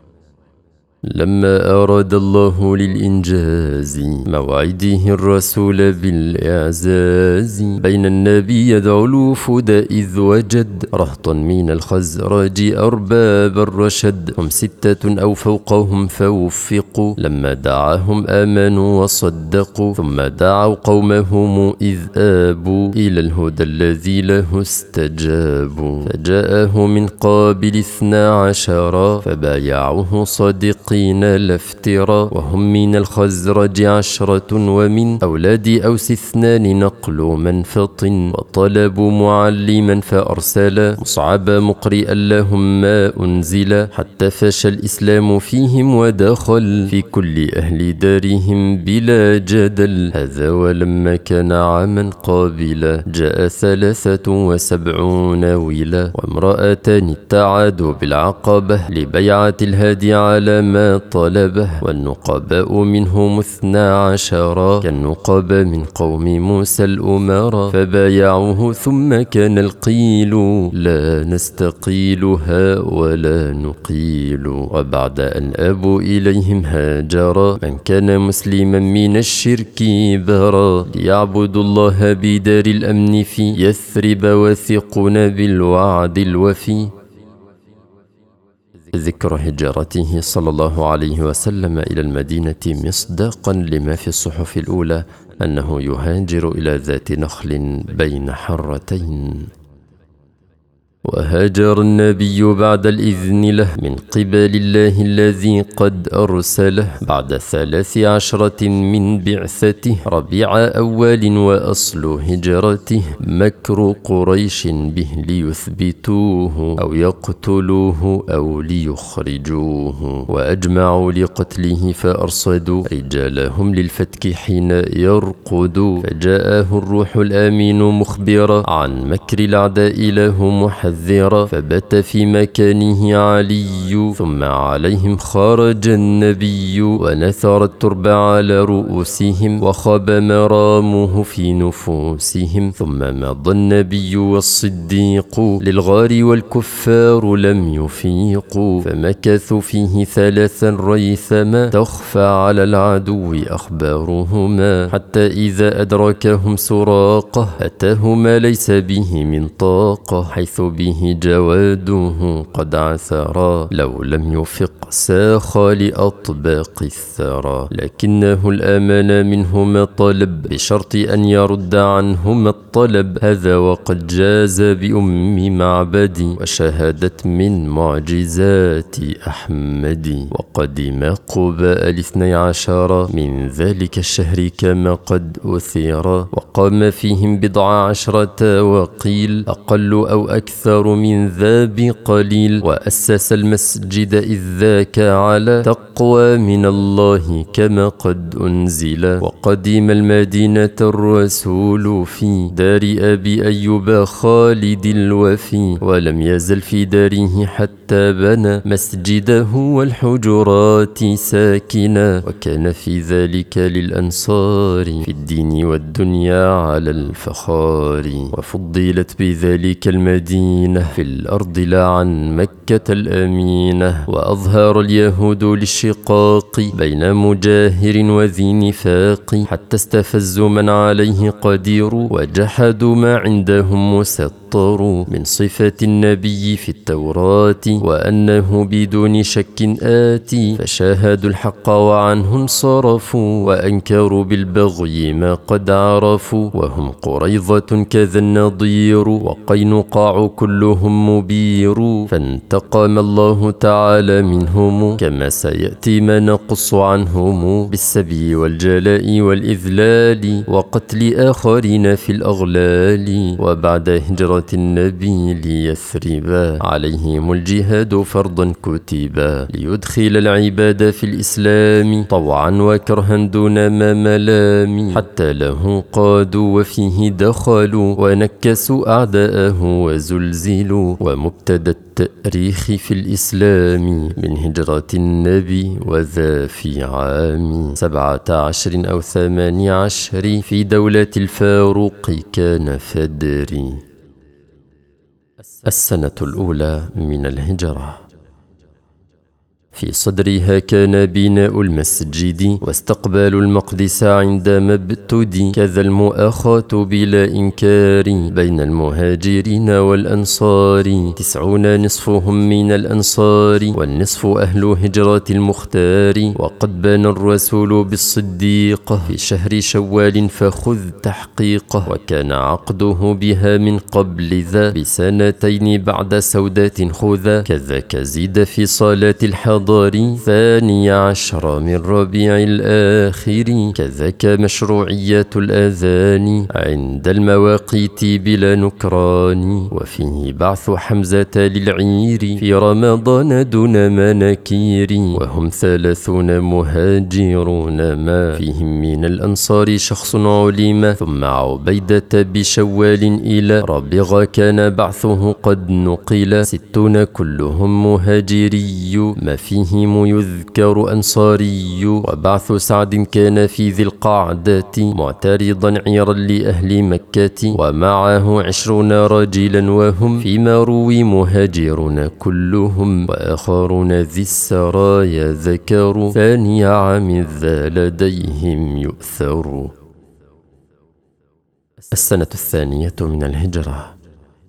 Speaker 1: لما أراد الله للإنجاز موعده الرسول بالإعزاز بين النبي يدعو الوفود إذ وجد رهطا من الخزرج أرباب الرشد هم 6 أو فوقهم فوفقوا. لما دعاهم آمنوا وصدقوا ثم دعوا قومهم إذ آبوا إلى الهدى الذي له استجابوا. فجاءه من قابل 12 فبايعوه صادقين لا افتراء. وهم من الخزرج 10 ومن أولاد أوس 2 نقل منفط. وطلبوا معلما فأرسل مصعب مقرئا لهم ما أنزل حتى فشى الإسلام فيهم ودخل في كل أهل دارهم بلا جدل. هذا ولما كان عاما قابلا جاء 73 ويلا وامرأتان اتعادوا بالعقبة لبيعة الهادي على ما طلبه. والنقباء منهم 12 كالنقباء من قوم موسى الأمارى فبايعوه ثم كان القيل لا نستقيلها ولا نقيل. وبعد أن أبوا إليهم هاجر من كان مسلما من الشرك برا ليعبدوا الله بدار الأمن في يثرب واثقون بالوعد الوفي. ذكر هجرته صلى الله عليه وسلم إلى المدينة مصداقا لما في الصحف الأولى أنه يهاجر إلى ذات نخل بين حرتين. وهاجر النبي بعد الإذن له من قبل الله الذي قد أرسله بعد 13 من بعثته ربيع أول وأصل هجرته مكر قريش به ليثبتوه أو يقتلوه أو ليخرجوه. وأجمعوا لقتله فأرصدوا رجالهم للفتك حين يرقدوا. فجاءه الروح الآمين مخبرا عن مكر الأعداء له محذرا فبات في مكانه علي. ثم عليهم خرج النبي ونثر الترب على رؤوسهم وخاب مرامه في نفوسهم. ثم مضى النبي والصديق للغار والكفار لم يفيقوا. فمكثوا فيه 3 ريثما تخفى على العدو أخبارهما حتى إذا أدركهم سراقه أتاه ما ليس به من طاقة حيث به جواده قد عثرا. لو لم يفق ساخ لأطباق الثرى. لكنه الأمان منهما طلب بشرط أن يرد عنهما الطلب. هذا وقد جاز بأم معبدي وشهدت من معجزات أحمد. وقدم قباء 12 من ذلك الشهر كما قد أثير. وقام فيهم 10 وقيل أقل أو أكثر من ذا بقليل. وأسس المسجد إذ ذاك على تقوى من الله كما قد أنزل. وقدم المدينة الرسول في دار أبي أيوب خالد الوفي. ولم يزل في داره حتى بنى مسجده والحجرات ساكنا. وكان في ذلك للأنصار في الدين والدنيا على الفخار. وفضلت بذلك المدينة المدينة في الأرض لا عن مكة الأمينة. وأظهر اليهود للشقاق بين مجاهر وذي نفاق حتى استفزوا من عليه قدير وجحدوا ما عندهم مسطر من صفة النبي في التوراة وأنه بدون شك آتي. فشاهدوا الحق وعنه انصرفوا وأنكروا بالبغي ما قد عرفوا. وهم قريظة كذا النضير وقينقاع كلهم مبير. فانتقم الله تعالى منهم كما سيأتي ما نقص عنهم بالسبي والجلاء والإذلال وقتل آخرين في الأغلال. وبعد هجرة النبي ليثربا عليهم الجهاد فرضا كتبا ليدخل العباد في الإسلام طوعا وكرها دون ما ملام. حتى له قادوا وفيه دخلوا ونكسوا أعداءه وزلزلوا. ومبتدى التاريخ في الإسلام من هجرة النبي وذا في عام 17 أو 18 في دولة الفاروق كان فدري. السنة الأولى من الهجرة. في صدرها كان بناء المسجد واستقبال المقدس عندما ابتدي كذا المؤاخاة بلا إنكار بين المهاجرين والأنصار 90 نصفهم من الأنصار والنصف أهل هجرة المختار. وقد بان الرسول بالصديقة في شهر شوال فخذ تحقيقه وكان عقده بها من قبل ذا بسنتين بعد سودات خذا. كذاك زيد في صلاة الحضر 12 من ربيع الآخر. كذاك مشروعية الأذان عند المواقيت بلا نكران. وفيه بعث حمزة للعير في رمضان دون مناكير. وهم 30 مهاجرون ما فيهم من الأنصار شخص علم. ثم عبيدة بشوال إلى ربغ كان بعثه قد نقل 60 كلهم مهاجري ما فيهم يذكر أنصاري. وبعث سعد كان في ذي القعدة معترضا عيرا لأهل مكة ومعه 20 رجلا وهم فيما روي مهاجرون كلهم. وآخرون ذي السرايا ذكروا ثاني عام ذا لديهم يؤثر. السنة الثانية من الهجرة.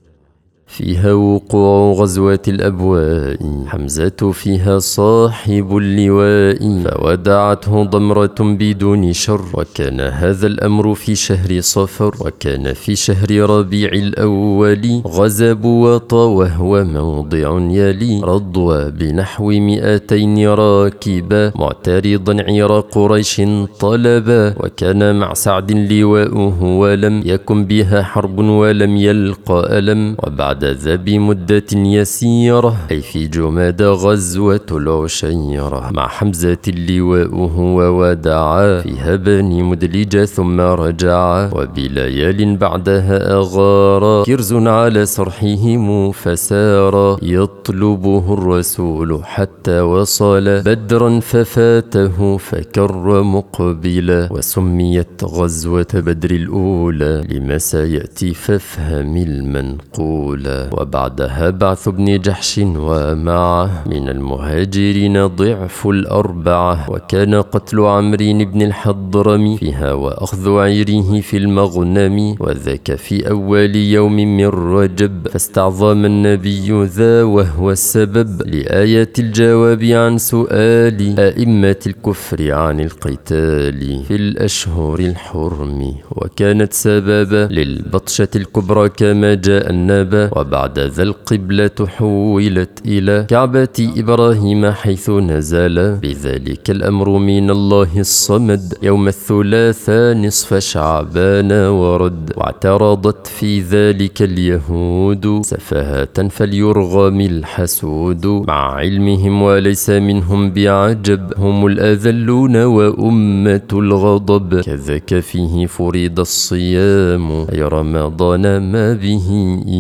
Speaker 1: فيها وقوع غزوة الأبواء حمزة فيها صاحب اللواء فودعته ضمرة بدون شر. وكان هذا الأمر في شهر صفر. وكان في شهر ربيع الأول غزب وطى وهو موضع يلي رضوى بنحو 200 راكبا معترضا عير قريش طلبا. وكان مع سعد لواؤه ولم يكن بها حرب ولم يلقى ألم. وبعد ذا بمدة يسيرة أي في جماد غزوة العشيرة مع حمزة لواؤه وودعا فيها بني مدلجة ثم رجعا. وبليال بعدها أغارا كرز على سرحهم فسارا يطلبه الرسول حتى وصل بدرا ففاته فكر مقبلا. وسميت غزوة بدر الأولى لما سيأتي فافهم المنقول. وبعدها بعث ابن جحش ومعه من المهاجرين ضعف الأربعة. وكان قتل عمرو بن الحضرم فيها وأخذ عيره في المغنم. وذاك في أول يوم من رجب فاستعظم النبي ذا وهو السبب لآية الجواب عن سؤال أئمة الكفر عن القتال في الأشهر الحرم. وكانت سببا للبطشة الكبرى كما جاء النبأ. وبعد ذا القبلة حولت إلى كعبة إبراهيم حيث نزل بذلك الأمر من الله الصمد يوم الثلاثاء نصف شعبان ورد. واعترضت في ذلك اليهود سفاهة فليرغم الحسود مع علمهم وليس منهم بعجب هم الأذلون وأمة الغضب. كذاك فيه فرض الصيام أي رمضان ما به إيهام.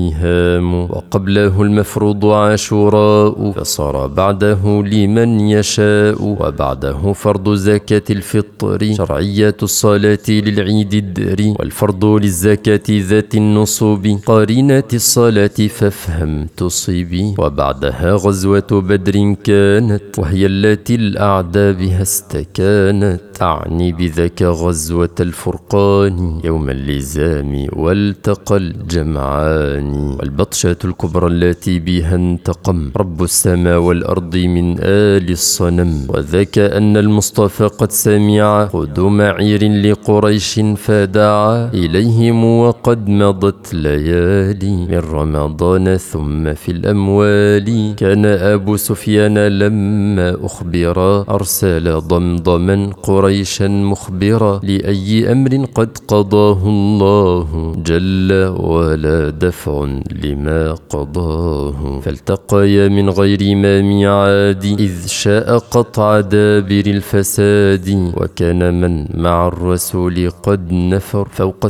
Speaker 1: أيام، وقبله المفروض عاشوراء، فصار بعده لمن يشاء، وبعده فرض زكاة الفطر، شرعية الصلاة للعيد الدر، والفرض للزكاة ذات النصوب، قارنة الصلاة فافهم تصيبي. وبعدها غزوة بدر كانت، وهي التي الأعداء بها استكانت، أعني بذاك غزوة الفرقان، يوم اللزام والتقى الجمعان، والبطشة الكبرى التي بها انتقم رب السماء والأرض من آل الصنم. وذاك أن المصطفى قد سمع قدوم عير لقريش فدعا إليهم، وقد مضت ليالي من رمضان ثم في الأموال. كان أبو سفيان لما أخبر أرسل ضمضما قريشا مخبرا، لأي أمر قد قضاه الله جل، ولا دفع لما قضاه. فالتقيا من غير ما ميعاد، إذ شاء قطع دابر الفساد. وكان من مع الرسول قد نفر فوق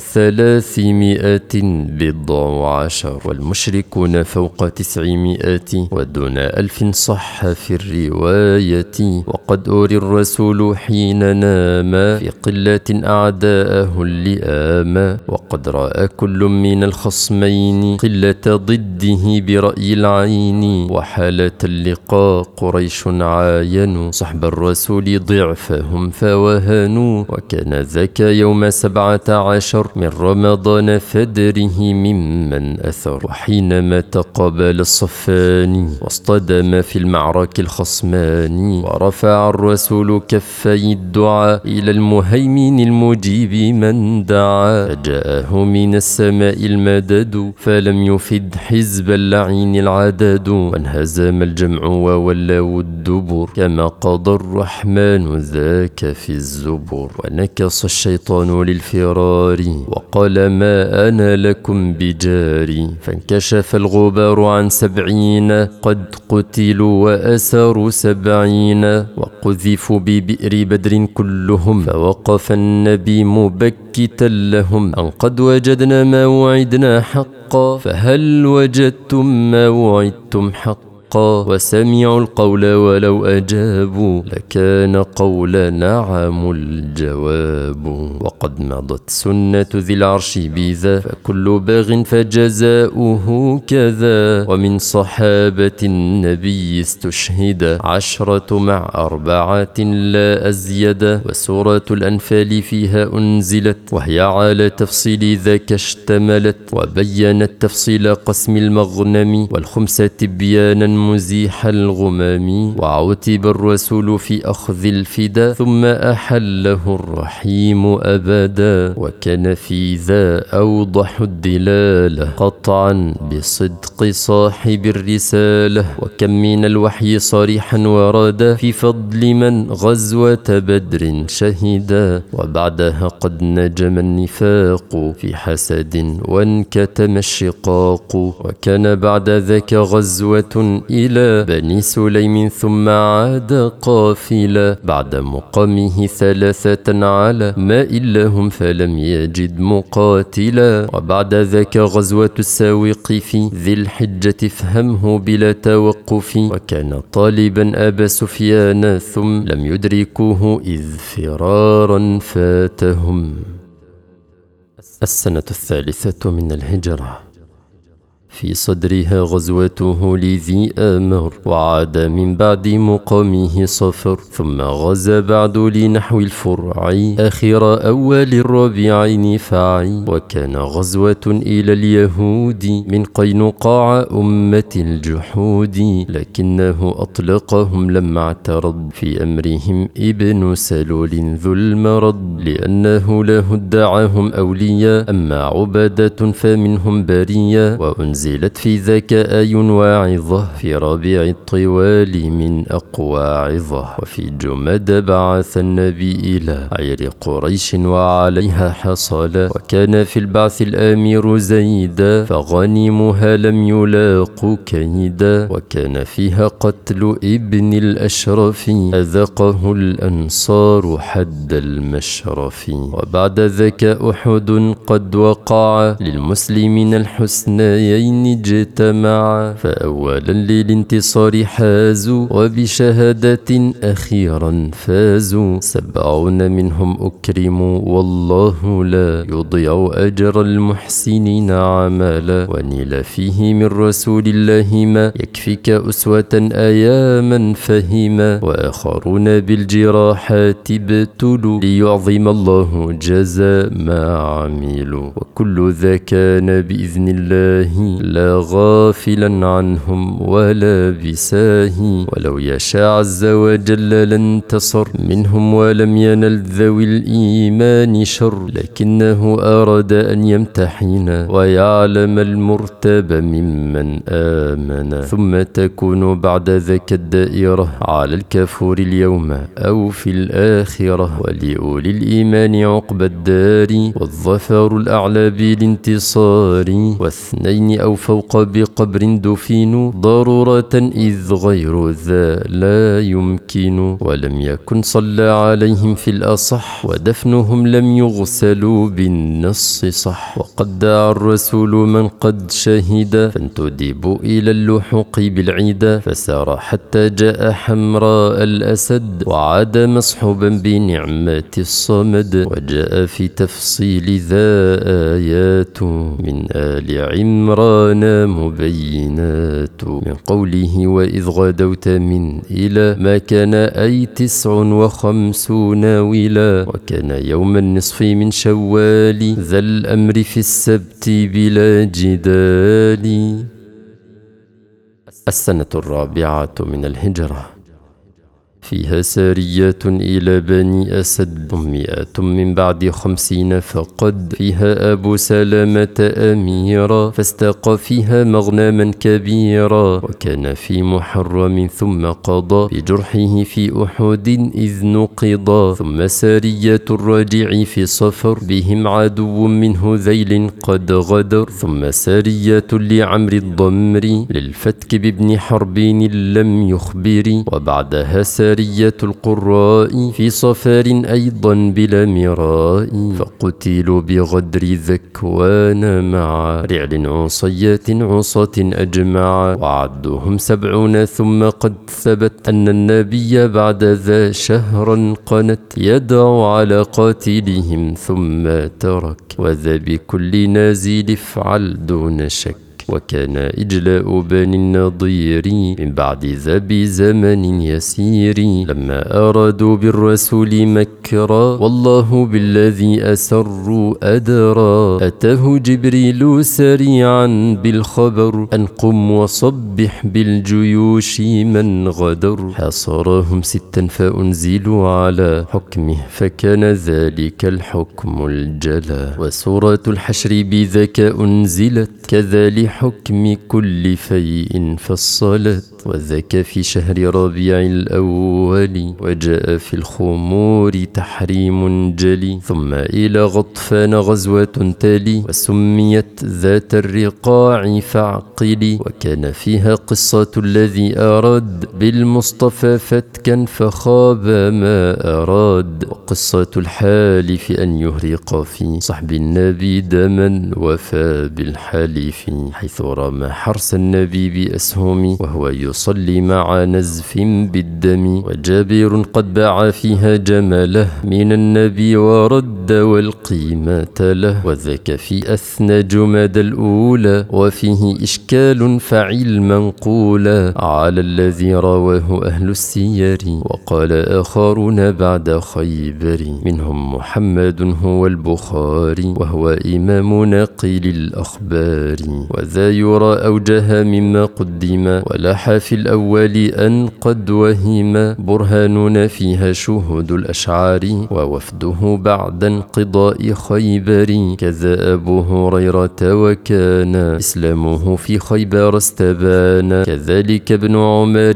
Speaker 1: 300 بضع عشر، والمشركون فوق 900 ودون 1000 صح في الرواية. وقد أوري الرسول حين نام في قلة أعداءه اللئام، وقد رأى كل من الخصمين قلة ضده برأي العين. وحالة اللقاء قريش عاينوا صحب الرسول ضعفهم فوهنوا، وكان ذاك يوم 17 من رمضان فدره ممن أثر. وحينما تقابل الصفان واصطدم في المعرك الخصمان، ورفع الرسول كفي الدعاء إلى المهيمن المجيب من دعا، فجاءه من السماء المدد فلم يفد حزب اللعين العدد. وانهزم الجمع وولوا الدبر كما قضى الرحمن ذاك في الزبر. ونكص الشيطان للفرار وقال ما أنا لكم بجاري، فانكشف الغبار عن 70 قد قتلوا وأسروا 70، وقذفوا ببئر بدر كلهم. فوقف النبي مبكتا لهم أن قد وجدنا ما وعدنا حقا، فهل وجدتم ما وعدتم حقا؟ وسمعوا القول ولو أجابوا لكان قول نعم الجواب. وقد مضت سنة ذي العرش بذا، فكل باغ فجزاؤه كذا. ومن صحابة النبي استشهد 10 مع 4 لا أزيد، وسورة الأنفال فيها أنزلت، وهي على تفصيل ذاك اشتملت، وبينت تفصيل قسم المغنم والخمسة بيانا مزيح الغمام. وعتب الرسول في أخذ الفدا ثم أحله الرحيم أبدا، وكان في ذا أوضح الدلالة قطعا بصدق صاحب الرسالة. وكم من الوحي صريحا وردا في فضل من غزوة بدر شهدا، وبعدها قد نجم النفاق في حسد وانكتم الشقاق. وكان بعد ذاك غزوة إلى بني سليم ثم عاد قافلا، بعد مقامه 3 على ماء لهم فلم يجد مقاتلا. وبعد ذاك غزوة الساوق في ذي الحجة فهمه بلا توقف، وكان طالبا أبا سفيان ثم لم يدركوه إذ فرارا فاتهم. السنة 3 من الهجرة، في صدرها غزوته لذي آمر، وعاد من بعد مقامه صفر، ثم غزا بعد لنحو الفرع آخر أول الربيعين فعي. وكان غزوة إلى اليهود من قينقاع أمة الجحود، لكنه أطلقهم لما اعترض في أمرهم ابن سلول ذو المرض، لأنه له ادعاهم أولياء، أما عبادة فمنهم بريا. وأنزلت في ذاك آي واعظة في ربيع الطوال من أقوى عظة. وفي جماد بعث النبي إلى عير قريش وعليها حصل، وكان في البعث الآمير زيدا، فغنمها لم يلاقوا كيدا. وكان فيها قتل ابن الأشرف، أذقه الأنصار حد المشرف. وبعد ذاك أحد قد وقع للمسلمين الحسنيين الجنسين اجتمعا، فأولا للانتصار حازوا وبشهادة أخيرا فازوا، 70 منهم أكرموا والله لا يضيع أجر المحسنين عملا، ونيل فيه من رسول الله ما يكفيك أسوة أياما فهما، وآخرون بالجراحات ابتلوا ليعظم الله جزاء ما عملوا، وكل ذا كان بإذن الله لا غافلا عنهم ولا بساهي، ولو يشاء عز وجل لانتصر منهم ولم ينل ذوي الإيمان شر، لكنه أراد أن يمتحن ويعلم المرتب ممن آمن، ثم تكون بعد ذاك الدائرة على الكفور اليوم أو في الآخرة، ولأولي الإيمان عقب الدار والظفر الأعلى بالانتصار، واثنين أو فوق بقبر دفنوا ضرورة إذ غير ذا لا يمكن، ولم يكن صلى عليهم في الأصح ودفنهم لم يغسلوا بالنص صح، وقد دعا الرسول من قد شهد فانتدبوا إلى اللحوق بالعيد، فسار حتى جاء حمراء الأسد وعاد مصحوبا بنعمة الصمد، وجاء في تفصيل ذا آيات من آل عمران مبينات، من قوله وإذ غدوت من إلى ما كان أي 59 ولا، وكان يوم النصف من شوال ذا الأمر في السبت بلا جدال. السنة 4 من الهجرة، فيها ساريات إلى بني أسد 100 من بعد 50 فقد، فيها أبو سلمة أميرا فاستقى فيها مغنما كبيرا، وكان في محرم ثم قضى بجرحه في أحد إذ نقضا، ثم سارية الراجع في صفر بهم عدو منه ذيل قد غدر، ثم سارية لعمر الضمر للفتك بابن حرب لم يخبر، وبعدها سارية القراء في صفار أيضا بلا مراء، فقتلوا بغدر ذكوان مع رعل عصيات عصاة أجمع، وعدهم 70 ثم قد ثبت أن النبي بعد ذا شهرا قنت يدعو على قاتلهم ثم ترك، وذا بكل نازل افعل دون شك، وكان إجلاء بني النضير من بعد ذا بزمن يسير، لما أرادوا بالرسول مكرا والله بالذي أسروا أدرا، أتاه جبريل سريعا بالخبر أن قم وصبح بالجيوش من غدر، حاصرهم 6 فأنزلوا على حكمه فكان ذلك الحكم الجلا، وسورة الحشر بذاك أنزلت كذا حكم كل فيء فصلت، وذاك في شهر ربيع الأول، وجاء في الخمور تحريم جلي، ثم إلى غطفان غزوة تالي، وسميت ذات الرقاع فاعقلي، وكان فيها قصة الذي أراد بالمصطفى فتكا فخاب ما أراد، وقصة الحالف أن يهرق في صحب النبي دما وفى بالحليف، حيث رمى حرس النبي بأسهم وهو يصلي مع نزف بالدم، وجابر قد باع فيها جمله من النبي ورد والقيمة له، وذاك في أثنى جماد الأولى، وفيه إشكال فعل منقولا على الذي رواه أهل السير، وقال آخرون بعد خيبر منهم محمد هو البخاري وهو إمام ناقل الأخبار، وذا يرى أوجه مما قدم ولاح في الأول أن قد وهم، برهاننا فيها شهود الأشعار ووفده بعد انقضاء خيبر، كذا أبو هريرة وكان إسلامه في خيبر استبان، كذلك ابن عمر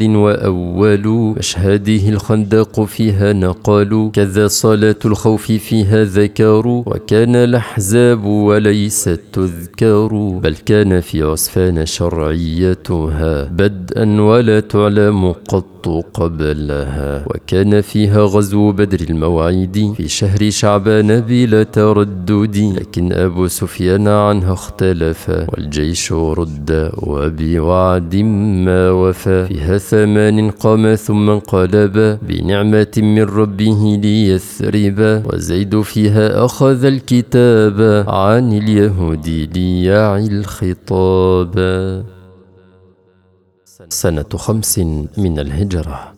Speaker 1: وأول مشهده الخندق فيها نقالوا، كذا صلاة الخوف فيها ذكروا، وكان الأحزاب وليست تذكر، بل كان في عسفان شرعيتها بدءا ولا تعلم قط قبلها. وكان فيها غزو بدر الموعد في شهر شعبان بلا تردد، لكن أبو سفيان عنها اختلف والجيش رد وبوعد ما وفى. فيها 8 قام ثم انقلب بنعمة من ربه ليثرب، وزيد فيها أخذ الكتاب عن اليهود ليعي الخطاب. سنة 5 من الهجرة.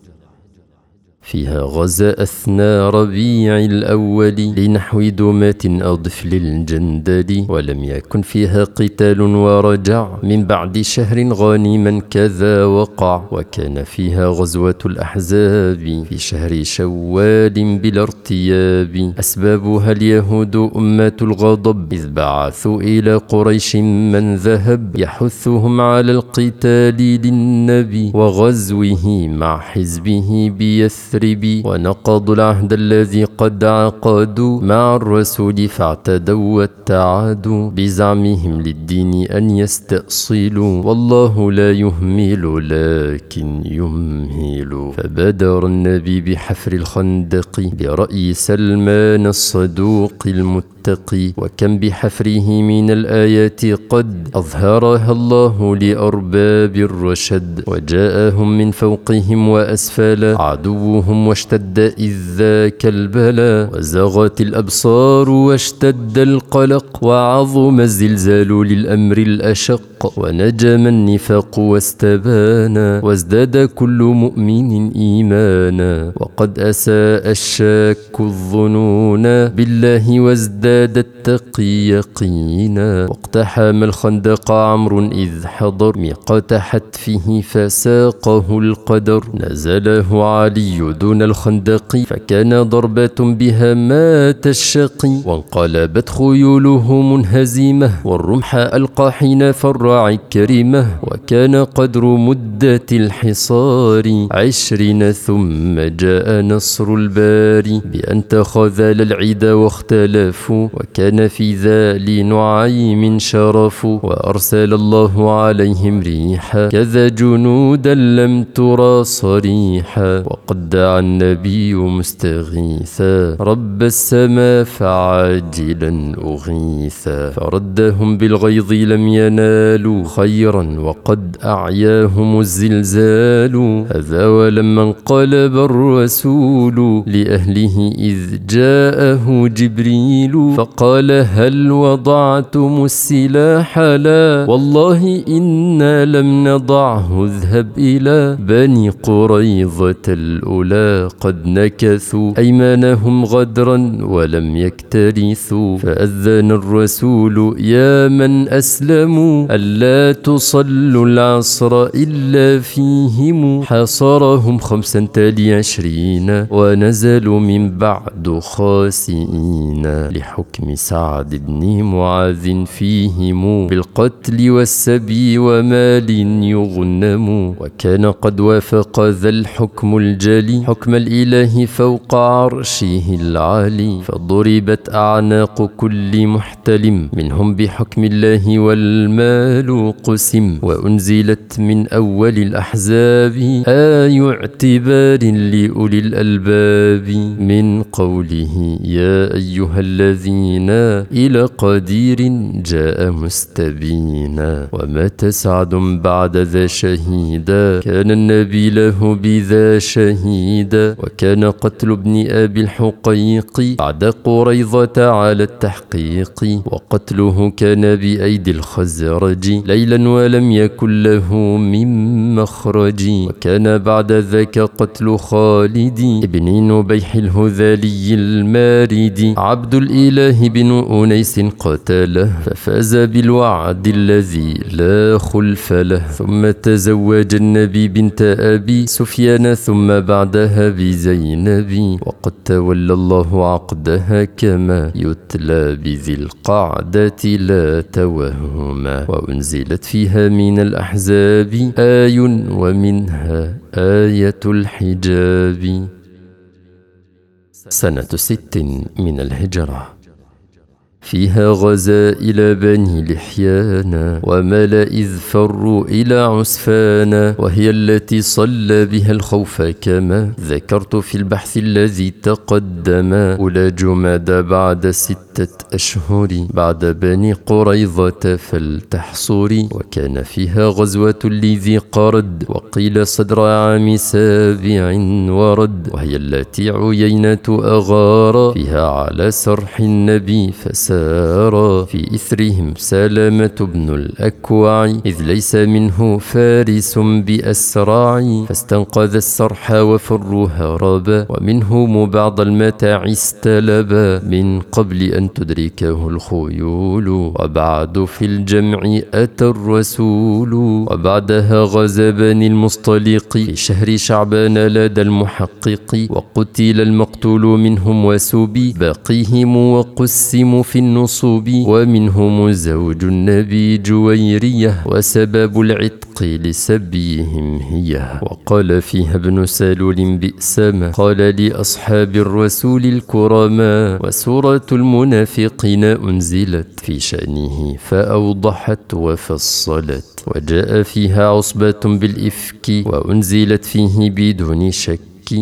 Speaker 1: فيها غزا أثنى ربيع الأول لنحو دماة أو ضفل الجندل، ولم يكن فيها قتال ورجع من بعد شهر غانما كذا وقع. وكان فيها غزوة الأحزاب في شهر شوال بلا ارتياب، أسبابها اليهود أمة الغضب، إذ بعثوا إلى قريش من ذهب يحثهم على القتال للنبي وغزوه مع حزبه بيثرب، ونقضوا العهد الذي قد عقدوا مع الرسول فاعتدوا واتعادوا، بزعمهم للدين أن يستأصلوا، والله لا يهمل لكن يمهل. فبادر النبي بحفر الخندق برأي سلمان الصدوق المتقي، وكم بحفره من الآيات قد أظهرها الله لأرباب الرشد. وجاءهم من فوقهم وأسفل عدوهم واشتد إذ ذاك البلاء، وزغت الأبصار واشتد القلق، وعظم الزلزال للأمر الأشق، ونجم النفاق واستبانا، وازداد كل مؤمن إيمانا، وقد أساء الشاك الظنون بالله وازداد التقي يقينا. واقتحم الخندق عمرو إذ حضر ميقات حتفه فساقه القدر، نزله علي دون الخندق فكان ضربة بها مات الشقي، وانقلبت خيوله منهزمة، والرمح ألقى حين فر عكرمة، وكان قدر مدة الحصار 20 ثم جاء نصر الباري بأن تخاذل العدا واختلفوا، وكان في ذا لنعيم شرف، وأرسل الله عليهم ريحا كذا جنودا لم ترى صريحا. وقد دعا النبي مستغيثا رب السماء فعاجلا أغيثا، فردهم بالغيظ لم ينالوا خيرا وقد أعياهم الزلزال. هذا ولما انقلب الرسول لأهله إذ جاءه جبريل، فقال هل وضعتم السلاح؟ لا والله إنا لم نضعه، اذهب إلى بني قريظة الأولى قد نكثوا أيمانهم غدرا ولم يكترثوا. فأذن الرسول يا من أسلموا ألا تصلوا العصر إلا فيهم، حاصرهم 25 ونزلوا من بعد خاسئين، لحكم سعد بن معاذ فيهم بالقتل والسبي ومال يغنم. وكان قد وافق ذا الحكم الجلي حكم الإله فوق عرشه العالي، فضربت أعناق كل محتلم منهم بحكم الله والمال قسم. وأنزلت من أول الأحزاب آي اعتبار لأولي الألباب، من قوله يا أيها الذين إلى قدير جاء مستبينا. ومات سعد بعد ذا شهيدا، كان النبي له بذا شهيدا. وكان قتل ابن أبي الحقيق بعد قريظة على التحقيق، وقتله كان بأيدي الخزرج ليلا ولم يكن له من مخرج. وكان بعد ذاك قتل خالد ابن نبيح الهذلي المارد، عبد الإله بن أنيس قتله ففاز بالوعد الذي لا خلف له. ثم تزوج النبي بنت أبي سفيان ثم بعدها بزينب، وقد تولى الله عقدها كما يتلى بذي القعدة لا توهما. وأنزلت فيها من الأحزاب آي ومنها آية الحجاب. سنة 6 من الهجرة. فيها غزا إلى بني لحيان ومال إذ فروا إلى عسفان، وهي التي صلى بها الخوف كما ذكرت في البحث الذي تقدم. أولى جمادى بعد 6 أشهر بعد بني قريظة فلتحصري، وكان فيها غزوة لذي قرد وقيل صدر عام 7 ورد، وهي التي عيينة أغار فيها على سرح النبي فسار، في إثرهم سلامة بن الأكوع إذ ليس منه فارس بأسراع، فاستنقذ السرح وفروا هربا ومنهم بعض المتاع استلبا من قبل أن تدركه الخيول، وبعد في الجمع أتى الرسول. وبعدها غزا بني المصطلق في شهر شعبان لدى المحقق، وقتل المقتول منهم وسبي باقيهم وقسموا في النصوب، ومنهم زوج النبي جويرية وسبب العتق لسبيهم هي. وقال فيها ابن سلول بئس ما قال لأصحاب الرسول الكرماء، وسورة المنافقين أنزلت في شأنه فأوضحت وفصلت، وجاء فيها عصبة بالإفك وأنزلت فيه بدون شك.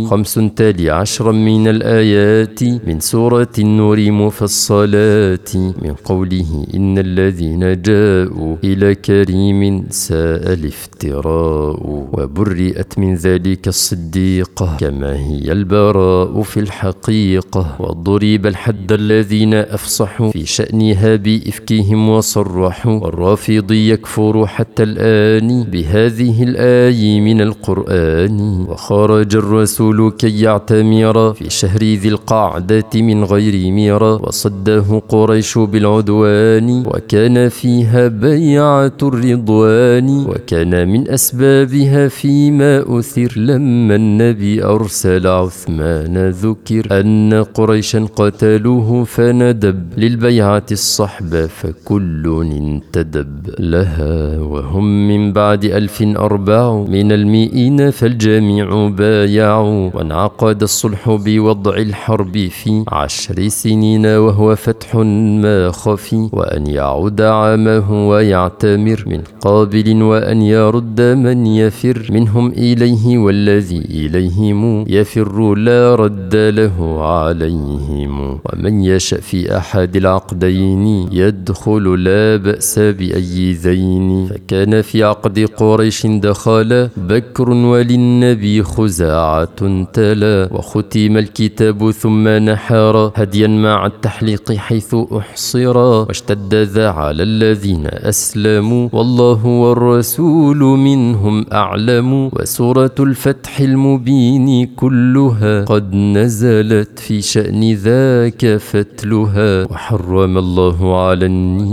Speaker 1: 15 من الآيات من سورة النور مفصلات، من قوله إن الذين جاءوا إلى كريم ساء الافتراء، وبرئت من ذلك الصديقة كما هي البراء في الحقيقة، وضرب الحد الذين أفصحوا في شأنها بإفكهم وصرحوا، والرافض يكفر حتى الآن بهذه الآي من القرآن. وخرج الرسول كي يعتمر في شهر ذي القعدة من غير ميرة، وصده قريش بالعدوان، وكان فيها بيعة الرضوان، وكان من أسبابها فيما أثر لما النبي أرسل عثمان ذكر أن قريشا قتلوه فندب للبيعة الصحب فكل انتدب لها، وهم من بعد 1004 من المئين فالجميع بايعوا، وانعقد الصلح بوضع الحرب في 10 سنين وهو فتح ما خفي، وأن يعود عامه ويعتمر من قابل، وأن يرد من يفر منهم إليه، والذي إليهم يفر لا رد له عليهم، ومن يشأ في أحد العقدين يدخل لا بأس بأي ذين. فكان في عقد قريش دخل بكر وللنبي خزاعة تلا، وختم الكتاب ثم نحر هديا مع التحليق حيث أحصرا، واشتد ذا على الذين أسلموا والله والرسول منهم أعلم. وسورة الفتح المبين كلها قد نزلت في شأن ذاك فتلها، وحرم الله على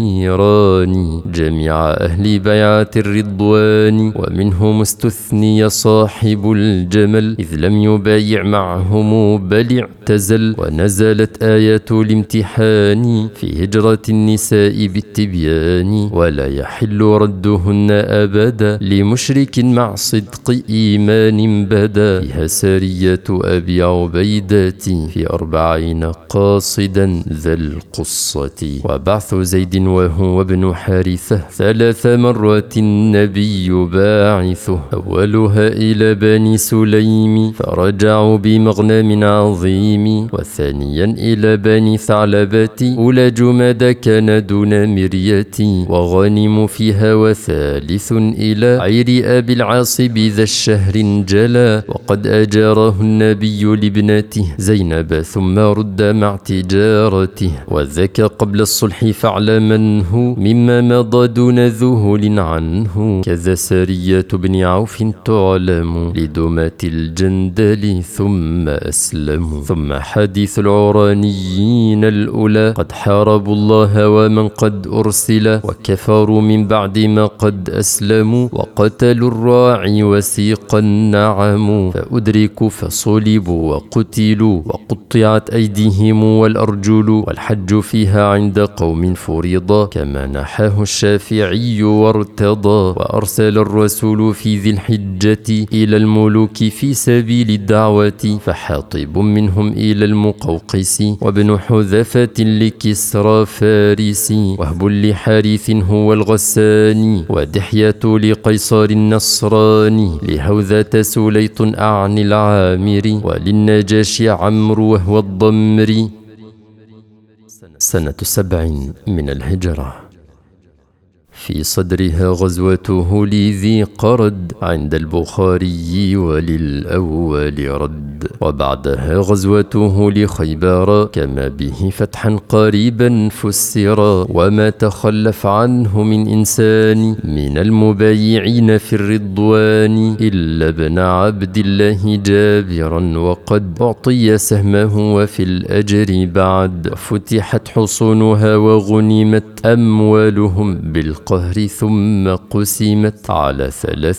Speaker 1: النيران جميع أهل بيعة الرضوان، ومنهم استثني صاحب الجمل إذ لم يبايع معهم بل اعتزل. ونزلت آية الامتحان في هجرة النساء بالتبيان، ولا يحل ردهن أبدا لمشرك مع صدق إيمان بدا، فيها سارية أبي عبيدة في 40 قاصدا ذا القصة، وبعث زيد وهو ابن حارثة 3 مرات النبي باعثه، أولها إلى بني سليم فرجعوا بمغنم عظيم، وثانيا إلى بني ثعلبة أولى جمادى كان دون مرية وغنم فيها، وثالث إلى عير أبي العاص بذا الشهر جلا، وقد أجاره النبي لابنته زينب ثم رد مع تجارته، وذاك قبل الصلح فاعلمنه مما مضى دون ذهول عنه، كذا سارية بن عوف تعلم لدمة الجندل ثم أسلموا. ثم حديث العرانيين الأولى قد حاربوا الله ومن قد أرسل، وكفروا من بعد ما قد أسلموا، وقتلوا الراعي وسيق النعم، فأدركوا فصلبوا وقتلوا، وقطعت أيديهم والأرجل، والحج فيها عند قوم فريضا كما نحاه الشافعي وارتضى. وأرسل الرسول في ذي الحجة إلى الملوك في سبيل سبيل الدعوة، فحاطب منهم إلى المقوقس، وابن حذافة لكسرى فارس، وهب لحارث هو الغساني، ودحية لقيصر النصراني، لهوذة سليط أعني العامري، وللنجاشي عمرو وهو الضمري. سنة 7 من الهجرة. في صدرها غزوته لذي قرد عند البخاري وللأول رد، وبعدها غزوته لخيبر كما به فتحا قريبا فسرا، وما تخلف عنه من إنسان من المبايعين في الرضوان إلا ابن عبد الله جابرا، وقد أعطي سهمه وفي الأجر بعد، فتحت حصونها وغنمت أموالهم بالقهر ثم قسمت على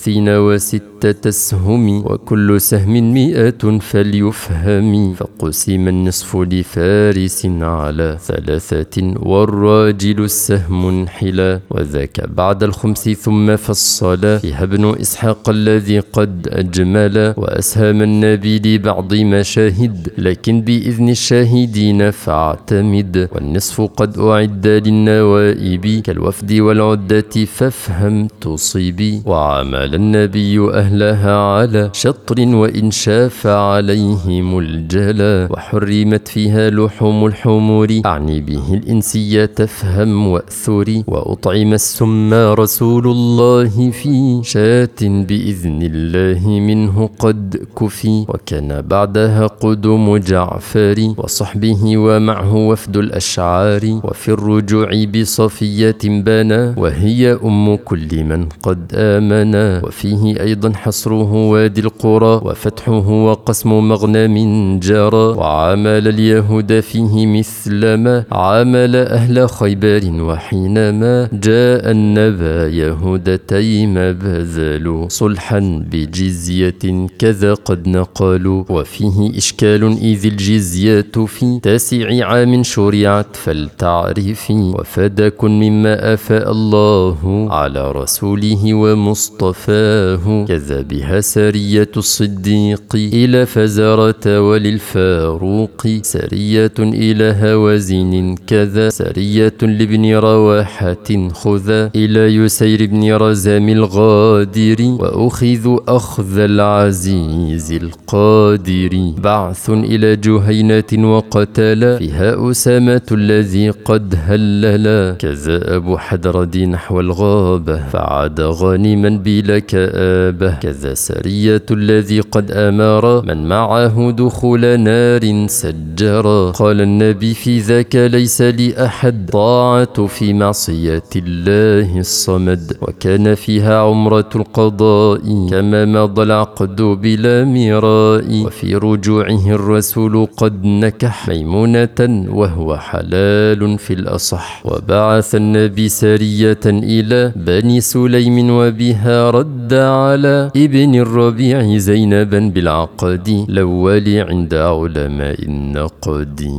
Speaker 1: 36 سهم، وكل سهم 100 فليفهم، فقسم النصف لفارس على 3 والراجل السهم انحلا، وذاك بعد الخمس ثم فصل فيها ابن إسحاق الذي قد أجمل، وأسهم النبي لبعض مشاهد لكن بإذن الشاهدين فاعتمد، والنصف قد أعد للنوائب كالوفد والعدة فافهم تصيبي، وعمل النبي أهلها على شطر وإن شاف عليهم الجلا، وحرمت فيها لحوم الحمور أعني به الإنسية تفهم وأثري، وأطعم السم رسول الله في شاة بإذن الله منه قد كفي، وكان بعدها قدوم جعفر وصحبه ومعه وفد الأشعار، وفي الرجوع بصفية بنا وهي أم كل من قد آمنا، وفيه أيضا حصره وادي القرى وفتحه وقسم مغنم جرى، وعامل اليهود فيه مثل ما عامل أهل خيبر، وحينما جاء النبا يهود تيم بذلوا صلحا بجزية كذا قد نقالوا، وفيه إشكال إذ الجزية في 9 عام شرعت فلتعرفي، وفدك مما أفاء الله على رسوله ومصطفاه، كذا بها سرية الصديق إلى فزارة وللفاروق، سرية إلى هوازن، كذا سرية لابن رواحة خذا إلى يسير بن رزام الغادر، وأخذ أخذ العزيز القادر، بعث إلى جهينة وقتل فيها أسامة الذي قد هللا، كذا أبو حدرد نحو الغابة فعاد غانما بلا كآبة، كذا سرية الذي قد أمر من معه دخول نار سجرا، قال النبي في ذاك ليس لأحد طاعة في معصية الله الصمد، وكان فيها عمرة القضاء كما مضى العقد بلا مراء، وفي رجوعه الرسول قد نكح ميمونة وهو حلال في الأصح، وبعث النبي سرية إلى بني سليم وبها رد على ابن الربيع زينبا بالعقد الأول عند علماء النقد.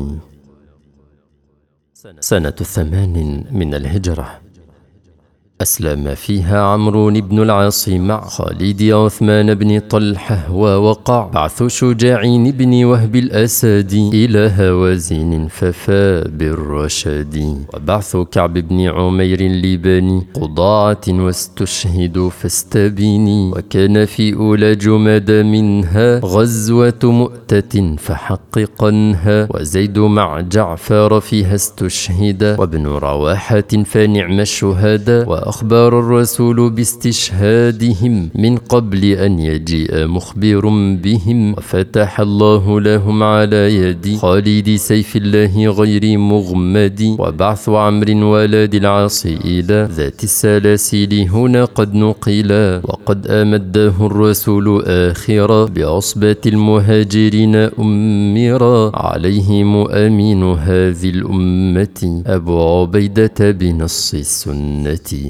Speaker 1: سنة 8 من الهجرة. أسلم فيها عمرو بن العاص مع خالد عثمان بن طلحة، ووقع بعث شجاع بن وهب الأسد إلى هوازن ففى بالرشد، وبعث كعب بن عمير لبني قضاعة واستشهدوا فاستبني، وكان في أولى جماد منها غزوة مؤتة فحققنها، وزيد مع جعفر فيها استشهد، وابن رواحة فنعم الشهداء، أخبار الرسول باستشهادهم من قبل أن يجيء مخبر بهم، وفتح الله لهم على يد خالد سيف الله غير مغمد، وبعث عمرو ولد العاص إلى ذات السلاسل هنا قد نقلا، وقد أمده الرسول آخرا بعصبة المهاجرين أمرا، عليهم أمين هذه الأمة أبو عبيدة بنص السنة.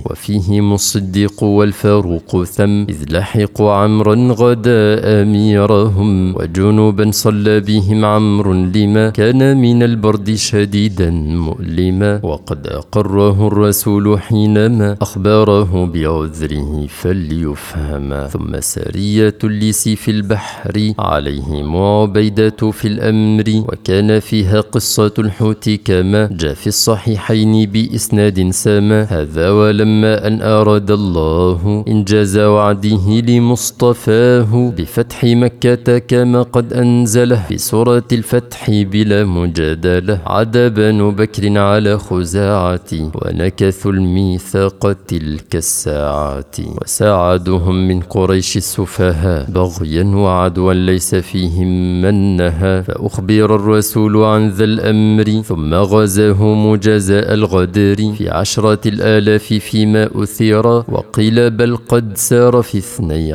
Speaker 1: وفيهم الصديق والفاروق ثم إذ لحقوا عمرا غدا أميرهم وجنوبا صلى بهم عمرو لما كان من البرد شديدا مؤلما وقد أقره الرسول حينما أخبره بعذره فليفهم ثم سرية الليس في البحر عليهم عبيدة في الأمر وكان فيها قصة الحوت كما جاء في الصحيحين بإسناد سما هذا ولما أن أراد الله إنجاز وعده لمصطفاه بفتح مكة كما قد أنزله في سورة الفتح بلا مجادلة عدا بنو بكر على خزاعة ونكثوا الميثاق تلك الساعات وساعدهم من قريش السفهاء بغيا وعدوا ليس فيهم من نهى فأخبر الرسول عن ذا الأمر ثم غزاه مجازاء الغدر في 10,000 فيما أثير وقيل بل قد سار في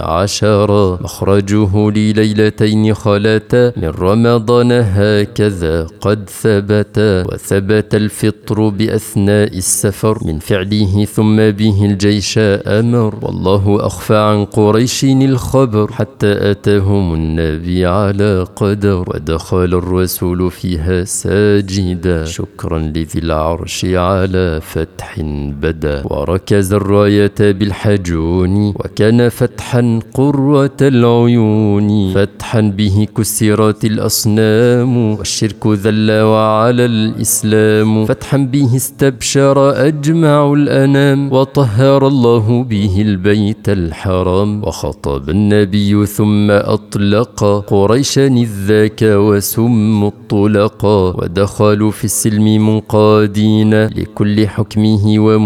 Speaker 1: 12 مخرجه لليلتين خلاتا من رمضان هكذا قد ثبت وثبت الفطر بأثناء السفر من فعله ثم به الجيش أمر والله أخفى عن قريش الخبر حتى أتاهم النبي على قدر ودخل الرسول فيها ساجدا شكرا لذي العرش على فتح بدا وركز الراية بالحجون وكان فتحا قرة العيون فتحا به كسرت الأصنام والشرك ذل وعلى الإسلام فتحا به استبشر أجمع الأنام وطهر الله به البيت الحرام وخطب النبي ثم أطلق قريشا إذ ذاك وسم الطلقا ودخلوا في السلم منقادين لكل حكمه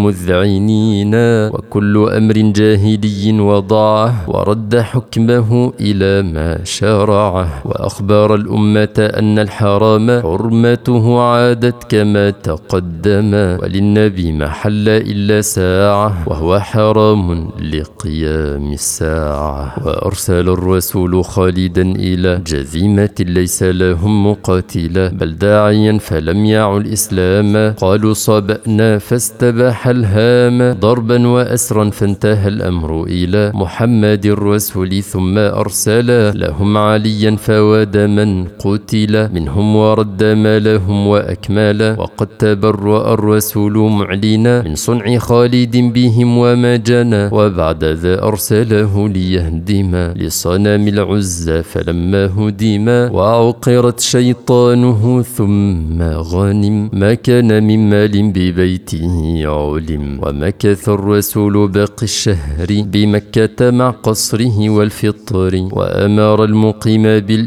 Speaker 1: ومذعنين وكل أمر جاهلي وضعه ورد حكمه إلى ما شرعه وأخبر الأمة أن الحرام حرمته عادت كما تقدم وللنبي ما حل إلا ساعة وهو حرام لقيام الساعة وأرسل الرسول خالدا إلى جذيمة ليس لهم مقاتلا بل داعيا فلم يعوا الإسلام قالوا صبأنا فاستباح الهام ضربا وأسرا فانتهى الأمر إلى محمد الرسول ثم أرسل لهم عليا فواد من قتل منهم ورد مالهم وأكمل وقد تبرأ الرسول معلنا من صنع خالد بهم وما جنى وبعد ذا أرسله ليهدم لصنم العزى فلما هدم وعقرت شيطانه ثم غنم ما كان من مال ببيته علم ومكث الرسول باقي الشهر بمكة مع قصره والفطر وأمر المقيم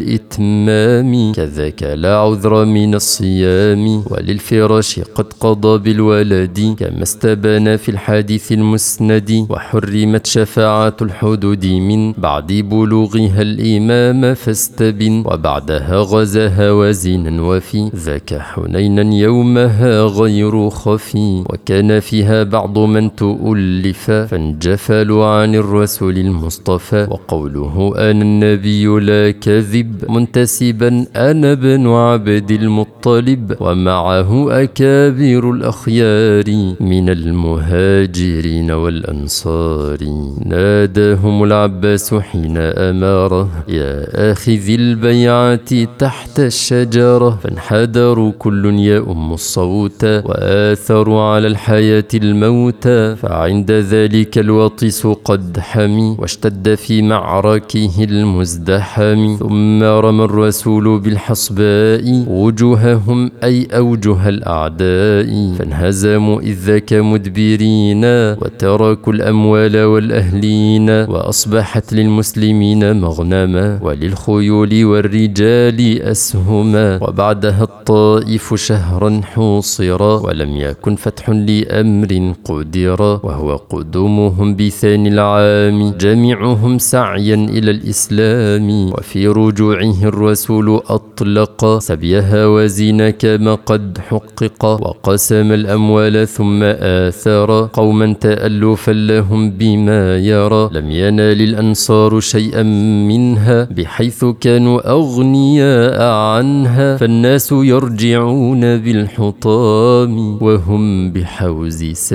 Speaker 1: بالإتمام كذاك لا عذر من الصيام وللفراش قد قضى بالولد كما استبان في الحديث المسند وحرمت شفاعة الحدود من بعد بلوغها الإمام فاستبن وبعدها غزاها وزنا وفي ذاك حنينا يومها غير خفي وكان فيها بعض من تؤلف فانجفلوا عن الرسول المصطفى وقوله أنا النبي لا كذب منتسبا أنا بن عبد المطلب ومعه أكابر الأخيار من المهاجرين والأنصار ناداهم العباس حين أماره يا آخذ البيعة تحت الشجرة فانحدروا كل يؤم الصوت وآثروا على الحياة الموت فعند ذلك الوطيس قد حمي واشتد في معركه المزدحم ثم رمى الرسول بالحصباء وجوههم أي أوجه الأعداء فانهزموا إذ ذاك مدبرين وتركوا الأموال والأهلين وأصبحت للمسلمين مغنما وللخيول والرجال أسهما وبعدها الطائف شهرا حوصرا ولم يكن فتح لأمر قدرا وهو قدومهم بثاني العام جميعهم سعيا إلى الإسلام وفي رجوعه الرسول أطلق سبي هوازين كما قد حقق وقسم الأموال ثم آثر قوما تألفا لهم بما يرى لم ينال الأنصار شيئا منها بحيث كانوا أغنياء عنها فالناس يرجعون بالحطام وهم بحوز سيد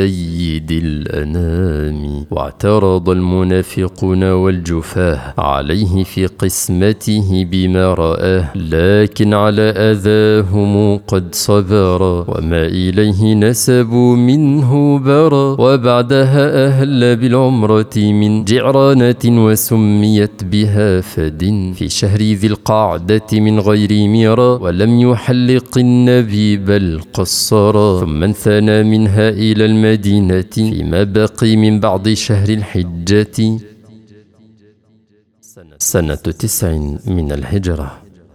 Speaker 1: سيد الأنام. واعترض المنافقون والجفاه عليه في قسمته بما رآه، لكن على أذاهم قد صبر، وما إليه نسبوا منه برا. وبعدها أهل بالعمرة من جعرانة وسميت بها فد في شهر ذي القعدة من غير ميرا، ولم يحلق النبي بل قصرا. ثم انثنى منها إلى المدينة فيما بقي من بعض شهر الحجة سنة 9 من الهجرة.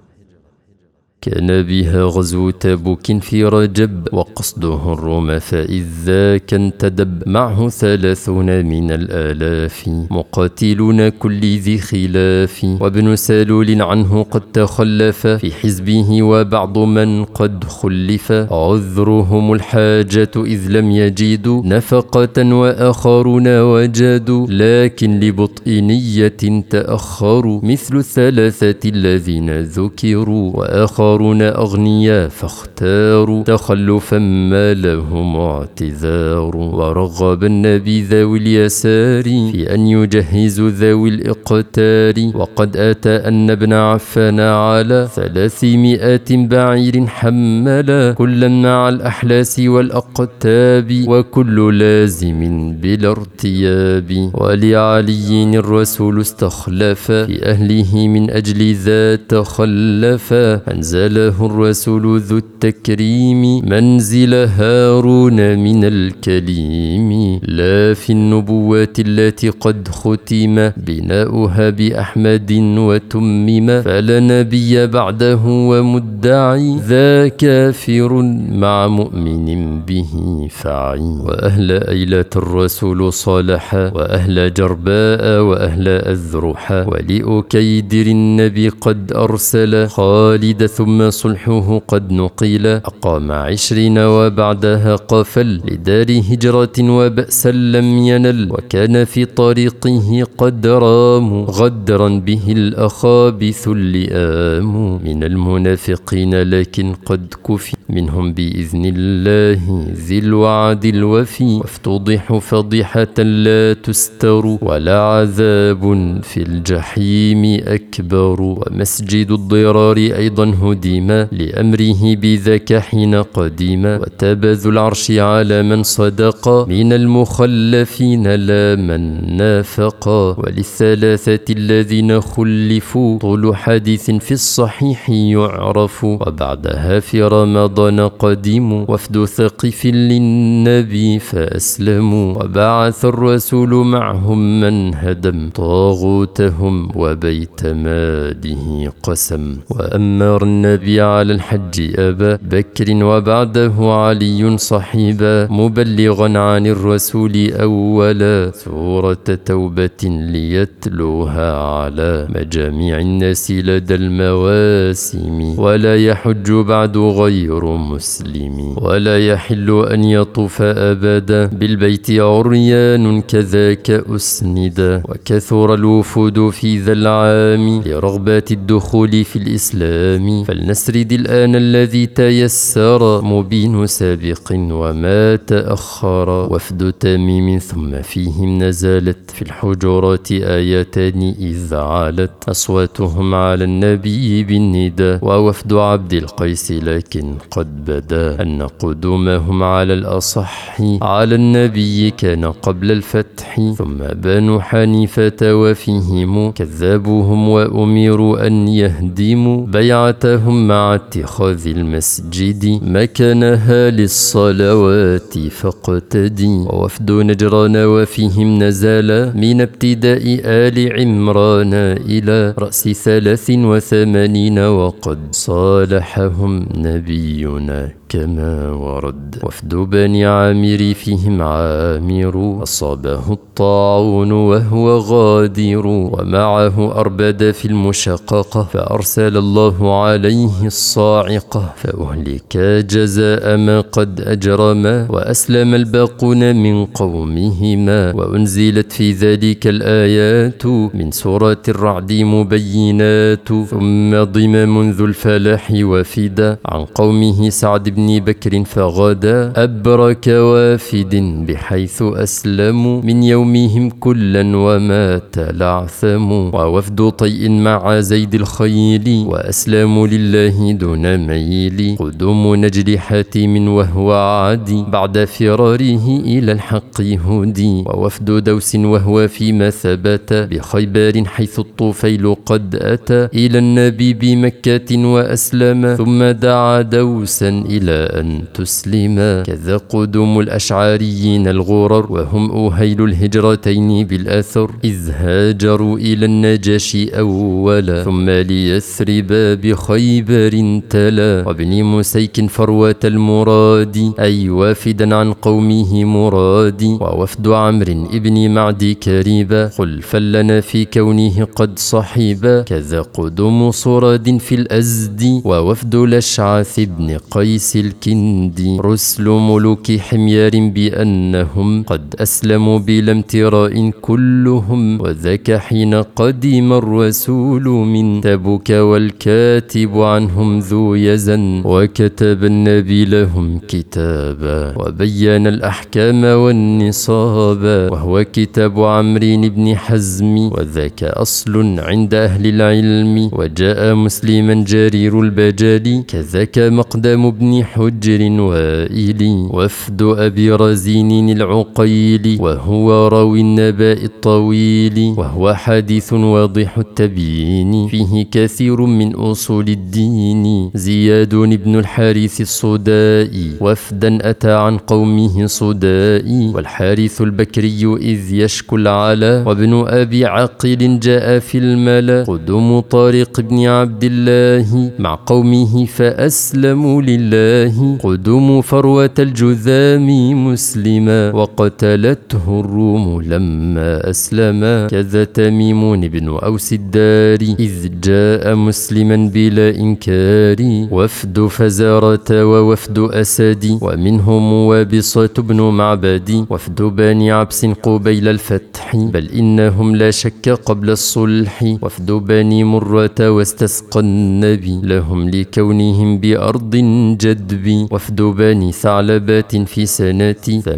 Speaker 1: كان بها غزو تبوك في رجب، وقصده الروم، فإذ ذاك انتدب معه 30 من الآلاف، مقاتلون كل ذي خلاف. وابن سلول عنه قد تخلف في حزبه، وبعض من قد خلف، عذرهم الحاجة إذ لم يجدوا نفقة، وآخرون وجدوا لكن لبطء نية تأخروا، مثل الثلاثة الذين ذكروا. وآخرون أغنياء فاختاروا تخلفا ما لهم اعتذار. ورغب النبي ذوي اليسار في أن يجهزوا ذوي الإقتار، وقد أتى أن ابن عفان على 300 بعير حملا، كلا مع الأحلاس والأقتاب، وكل لازم بلا ارتياب. ولعلي الرسول استخلف في أهله من أجل ذا تخلف، أنزله الرسول ذو التكريم منزل هارون من الكليم، لا في النبوات التي قد ختم بناؤها بأحمد وتمم، فلا نبي بعده ومدعي ذا كافر مع مؤمن به فعي. وأهل أيلة الرسول صالح، وأهل جرباء، وأهل أذرح، ولأكيدر النبي قد أرسل خالد، ثم صلحه قد نقيل، أقام 20 وبعدها قفل لدار هجرة، وبأسا لم ينل، وكان في طريقه قد رام، غدرا به الأخابث اللئام من المنافقين، لكن قد كفي منهم بإذن الله ذي الوعد الوفي. وافتضحوا فضيحة لا تستر، ولا عذاب في الجحيم أكبر. ومسجد الضرار أيضا هدم لأمره بذاك حين قدم، وتبذ العرش على من صدق من المخلفين لا من نافق. وللثلاثة الذين خلفوا طول حديث في الصحيح يعرف، وبعدها في رمضان قدموا وفد ثقيف للنبي فأسلموا، وبعث الرسول معهم من هدم طاغوتهم وبيت ماله قسم. وأمر النبي على الحج أبا بكر، وبعده علي صحيبا، مبلغا عن الرسول أولا سورة توبة ليتلوها على مجاميع الناس لدى المواسم. ولا يحج بعد غير مسلم، ولا يحل أن يطوف أبدا بالبيت عريان كذاك أسندا. وكثر الوفود في ذا العام لرغبات الدخول في الإسلام، فلنسرد الآن الذي تيسر مبين سابق وما تأخر. وفد تميم ثم فيهم نزلت في الحجرات آيتان إذ علت أصواتهم على النبي بالنداء. ووفد عبد القيس لكن قد بدا أن قدومهم على الأصح على النبي كان قبل الفتح. ثم بنو حنيفة وفيهم كذبوهم وأمروا أن يهدموا بيعتهم مع اتخاذ المسجد مكانها للصلوات فاقتدي. ووفد نجران وفيهم نزل من ابتداء آل عمران إلى رأس 83 وقد صالحهم نبينا كما ورد. وفد بني عامر فيهم عامر أصابه الطاعون وهو غادر، ومعه أربد في المشققة فأرسل الله عليه الصاعقة فأهلك جزاء ما قد أجرما، وأسلم الباقون من قومهما. وأنزلت في ذلك الآيات من سورة الرعد مبينات. ثم ضم منذ الفلاح وفدا عن قومه قومه سعد بن بكر فغدا أبرك وافد بحيث أسلموا من يومهم كلا وما تلعثم ووفد طيء مع زيد الخيل وأسلموا لله دون ميل قدوم نجل حاتم وهو عادي بعد فراره إلى الحق هدي ووفد دوس وهو فيما ثبت بخيبر حيث الطفيل قد أتى إلى النبي بمكة وأسلم ثم دعا دوسا إلى أن تسلم كذا قدوم الأشعاريين الغرر وهم أهيل الهجرتين بالأثر إذ هاجروا إلى النجاشي أولا ثم ليثرب بخيبر تلا وابن مسيك فروة المراد أي وافدا عن قومه مرادي ووفد عمرو ابن معد كريبا خلفا لنا في كونه قد صحيبا كذا قدوم صراد في الأزد ووفد الأشعث بن قيس الكندي رسل ملوك حميار بأنهم قد أسلموا بلا امتراء كلهم وذاك حين قدم الرسول من تبوك والكاتب عنهم ذو يزن وكتب النبي لهم كتابا وبين الأحكام والنصابا وهو كتاب عمرو بن حزم وذاك أصل عند أهل العلم وجاء مسلما جرير البجال كذاك مقدام بن حجر وائل وفد أبي رزين العقيل وهو راوي النباء الطويل وهو حديث واضح التبيين فيه كثير من أصول الدين زياد بن الحارث الصدائي وفدا أتى عن قومه صدائي والحارث البكري إذ يشكو العلا وابن أبي عقيل جاء في الملا قدوم طارق بن عبد الله مع قومه فأسلموا لله قدوم فروة الجذام مسلما وقتلته الروم لما أسلما كذا تميم بن أوس الداري إذ جاء مسلما بلا إنكار وفد فزارة ووفد أسد ومنهم وابصة بن معبد وفد بني عبس قبيل الفتح بل إنهم لا شك قبل الصلح وفد بني مرة واستسقى النبي لهم لكونهم بأرض جدب وفد بني ثعلبات في سنة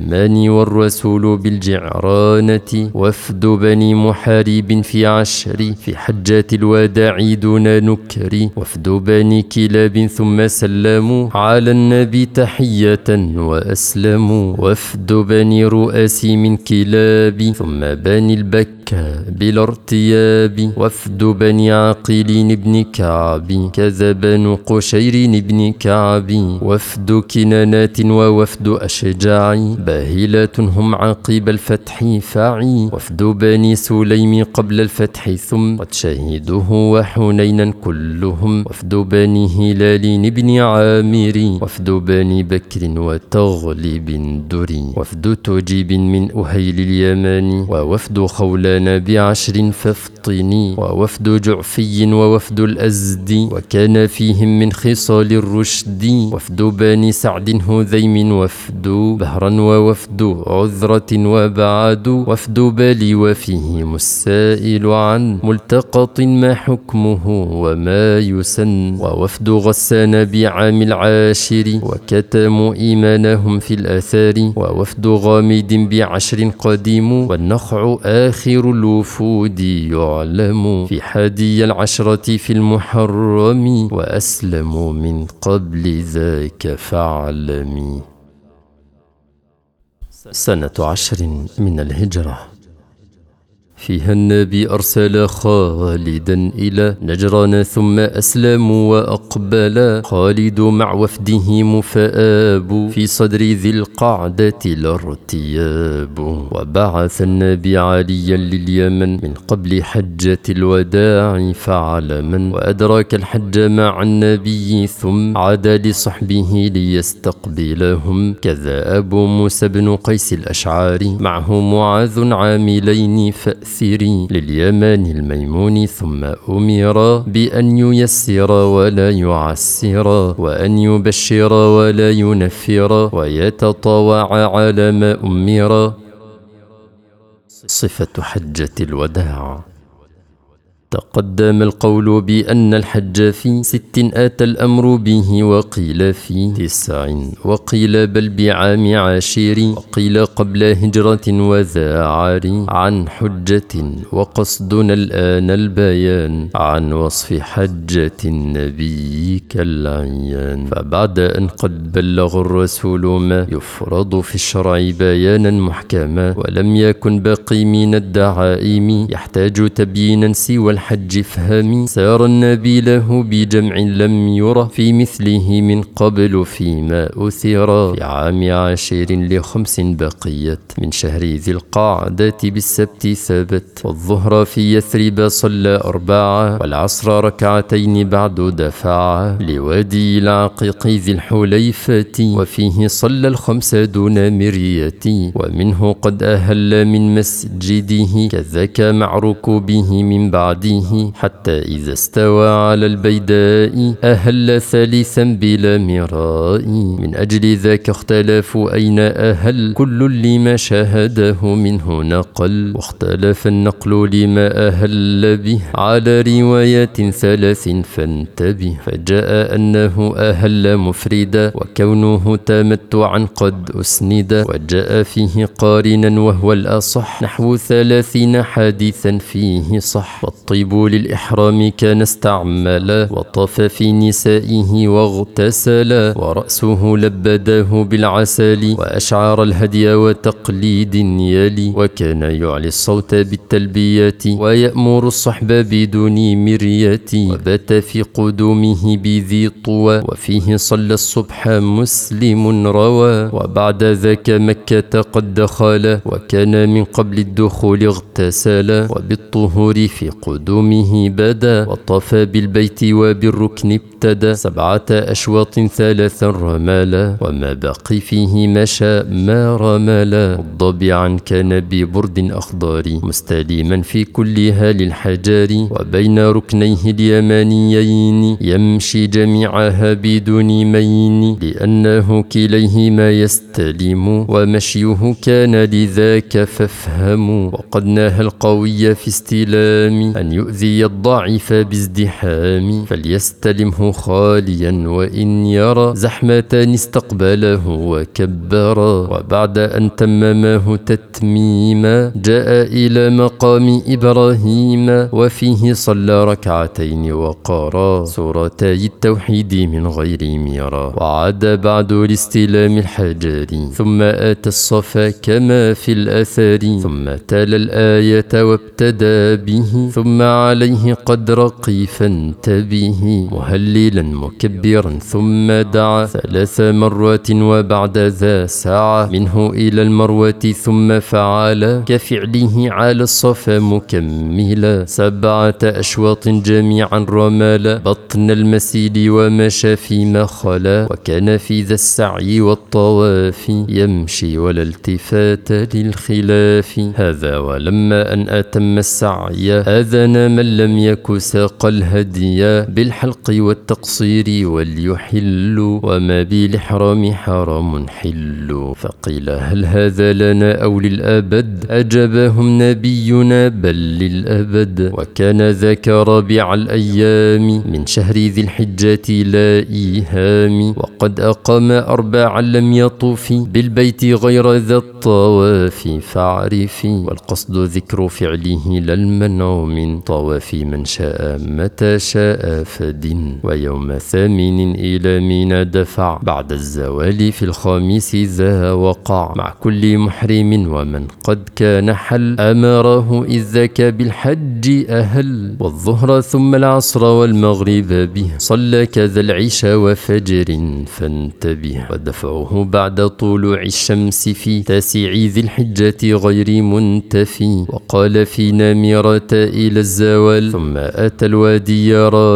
Speaker 1: 8 والرسول بالجعرانة وفد بني محارب في 10 في حجات الوداع دون نكر وفد بني كلاب ثم سلموا على النبي تحية وأسلموا وفد بني رؤاسي من كلاب ثم بني البك بلا ارتياب وفد بني عقيل بن كعب كذا بنو قشير بن كعب وفد كنانات ووفد أشجاع باهلة هم عقب الفتح فاعي وفد بني سليم قبل الفتح ثم قد شهدوه وحنينا كلهم وفد بني هلال بن عامر وفد بني بكر وتغلب دري وفد تجيب من أهيل اليمن ووفد خولان ب10 فافطني ووفد جعفي ووفد الأزد وكان فيهم من خصال الرشد وفد بني سعد هذيم وفد بهرا ووفد عذرة وبعد وفد بالي وفيهم السائل عن ملتقط ما حكمه وما يسن ووفد غسان بعام العاشر وكتموا إيمانهم في الآثار ووفد غامد ب10 قديم والنخع آخر الوفود يعلم في 11 في المحرم وأسلموا من قبل ذاك فاعلمي. سنة 10 من الهجرة فيها النبي أرسل خالدا إلى نجران ثم أسلموا وأقبلا خالد مع وفده مفآب في صدر ذي القعدة الارتياب وبعث النبي عليا لليمن من قبل حجة الوداع فعلما وأدرك الحج مع النبي ثم عاد لصحبه ليستقبلهم كذا أبو موسى بن قيس الأشعاري معه معاذ عاملين فأثري لليمن الميمون ثم أمر بأن ييسر ولا يعسر وأن يبشر ولا ينفر ويتطوع على ما أمر. صفة حجة الوداع تقدم القول بأن الحج في 6 آتى الأمر به، وقيل في 9، وقيل بل بعام 10، وقيل قبل هجرة وذا عار. عن حجة وقصدنا الآن البيان عن وصف حجة النبي كالعيان. فبعد أن قد بلغ الرسول ما يفرض في الشرع بيانا محكما، ولم يكن باقي من الدعائم يحتاج تبيينا سوى الحج افهمي، سار النبي له بجمع لم يرى في مثله من قبل فيما أثر. في عام 10 ل5 بقيت من شهر ذي القعدة بالسبت ثبت، والظهر في يثرب صلى 4، والعصر ركعتين بعد دفع لوادي العقيق ذي الحليفة، وفيه صلى 5 دون مرية، ومنه قد أهل من مسجده كذاك مع ركوبه من بعده، حتى إذا استوى على البيداء أهل ثالثا بلا مراء. من أجل ذاك اختلفوا أين أهل، كل لما شاهده منه نقل، واختلف النقل لما أهل به على روايات 3 فانتبه. فجاء أنه أهل مفردا، وكونه تمتعا قد أسند، وجاء فيه قارنا وهو الأصح، نحو 30 حادثا فيه صح. والطيب للإحرام كان استعملا، وطاف في نسائه واغتسلا، ورأسه لبداه بالعسل، وأشعر الهدي وتقليد يلي، وكان يعلي الصوت بالتلبية، ويأمر الصحب بدون مرية، وبات في قدومه بذي طوى، وفيه صلى الصبح مسلم روى. وبعد ذاك مكة قد دخل، وكان من قبل الدخول اغتسل، وبالطهور في قدومه بدا، وطاف بالبيت وبالركن ابتدى، 7 أشواط 3 رمالا، وما بقي فيه مشى ما رمالا. ضبعا كان ببرد أخضر مستلما في كلها للحجار، وبين ركنيه اليمانيين يمشي جميعها بدون مين، لأنه كليهما يستلم، ومشيه كان لذاك فافهموا. وقد نهى القوي في استلام أن يؤذي الضعيف بازدحام، فليستلمه خاليا، وإن يرى زحمة استقبله وكبرا. وبعد أن تمماه تتميما جاء إلى مقام إبراهيم، وفيه صلى 2 وقرأ سورتي التوحيد من غير ميرا، وعاد بعد لاستلام الحجر، ثم آتى الصفا كما في الأثر، ثم تلا الآية وابتدى به، ثم عليه قد رقي فانتبه، مهللا مكبرا ثم دعا 3 مرات، وبعد ذا سعى منه إلى المروة، ثم فعل كفعله على الصفا مكملا، 7 أشواط جميعا رمالا، بطن المسيل ومشى فيما خلا، وكان في ذا السعي والطواف يمشي ولا التفات للخلاف. هذا ولما أن أتم السعي آذن من لم يك ساق الهدي بالحلق والتقصير وليحل، وما بالإحرام حرام حل. فقيل هل هذا لنا أو للأبد؟ أجابهم نبينا بل للأبد. وكان ذاك رابع الأيام من شهر ذي الحجة لا إيهام، وقد أقام 4 لم يطوف بالبيت غير ذا الطواف فاعرفي، والقصد ذكر فعله لا المنع من طواف من شاء متى شاء فدن. ويوم 8 إلى منى دفع، بعد الزوال في الخامس ذا وقع، مع كل محرم ومن قد كان حل، أمره إذ ذاك بالحج أهل. والظهر ثم العصر والمغرب به، صلى كذا العشاء وفجر فانتبه. ودفعه بعد طلوع الشمس في 9 ذي الحجة غير منتفي، وقال في نامرة إلى الزوال، ثم أتى الوادي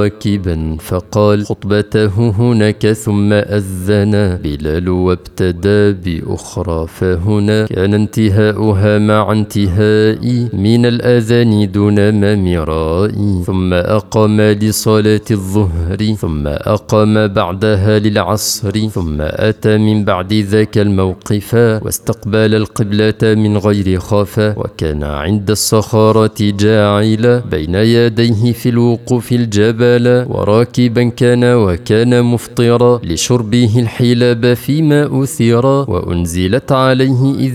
Speaker 1: راكبا فقال خطبته هناك، ثم أذن بلال وابتدى بأخرى، فهنا كان انتهاؤها مع انتهاء من الأذان دون ما مراء. ثم أقام لصلاة الظهر، ثم أقام بعدها للعصر، ثم أتى من بعد ذاك الموقف، واستقبل القبلة من غير خافا، وكان عند الصخرة جاعلا بين يديه في الوقوف الجبل، وراكبا كان وكان مفطرا لشربه الحلاب فيما أثيرا، وأنزلت عليه إذ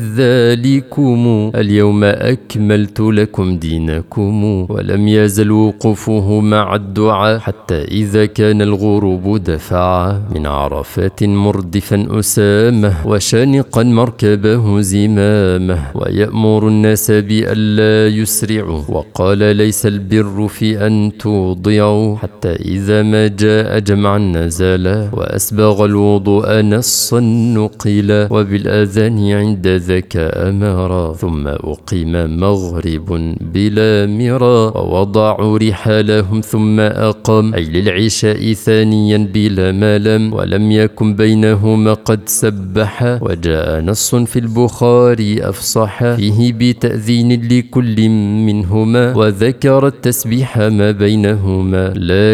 Speaker 1: ذلكم اليوم أكملت لكم دينكم. ولم يزل وقوفه مع الدعاء حتى إذا كان الغروب دفع من عرفات مردفا أسامه، وشانقا مركبه زمامه، ويأمر الناس بألا يسرعوا، وقال ليس البر في أن توضعوا، حتى إذا ما جاء جمعا نزل، وأسبغ الوضوء نصا نقيلا، وبالأذان عند ذاك أمرا، ثم أقيم مغرب بلا مرا، ووضعوا رحالهم ثم أقام، أي للعشاء ثانيا بلا ملم، ولم يكن بينهما قد سبح. وجاء نص في البخاري أفصح فيه بتأذين لكل منهما، وذكر التسبيح ما بينهما،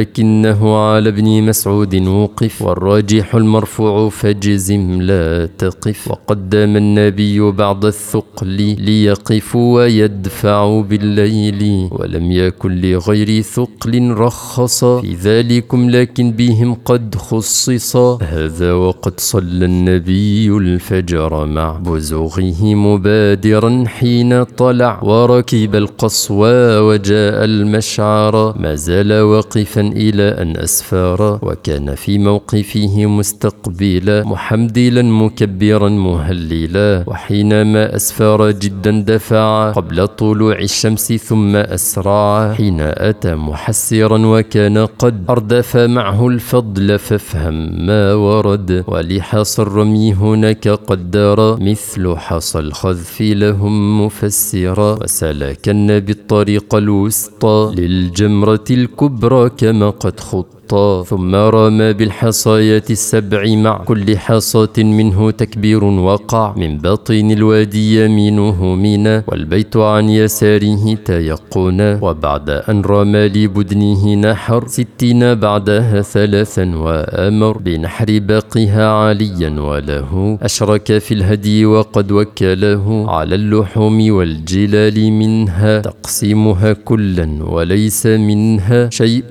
Speaker 1: لكنه على ابن مسعود وقف، والراجح المرفوع فاجزم لا تقف. وقدم النبي بعد الثقل ليقف ويدفع بالليل، ولم يكن لغير ثقل رخص في ذلكم، لكن بهم قد خصص. هذا وقد صلى النبي الفجر مع بزوغه مبادرا حين طلع، وركب القصوى وجاء المشعر، ما زال واقفا إلى أن أسفار، وكان في موقفه مستقبلا محمدلا مكبرا مهللا، وحينما أسفار جدا دفع قبل طلوع الشمس ثم أسرع، حين أتى محسرا وكان قد أردف معه الفضل، فافهم ما ورد. ولحصى الرمي هناك قدر مثل حصى الخذف لهم مفسرا، وسلكن بالطريق الوسطى للجمرة الكبرى كما قد خط، ثم رمى بالحصايات السبع، مع كل حصاة منه تكبير وقع، من باطن الوادي يمينه منى، والبيت عن يساره تيقنا. وبعد أن رمى لبدنه نحر 60 بعدها 3، وأمر بنحر باقيها عليا، وله أشرك في الهدي وقد وكله على اللحوم والجلال منها تقسيمها كلا، وليس منها شيء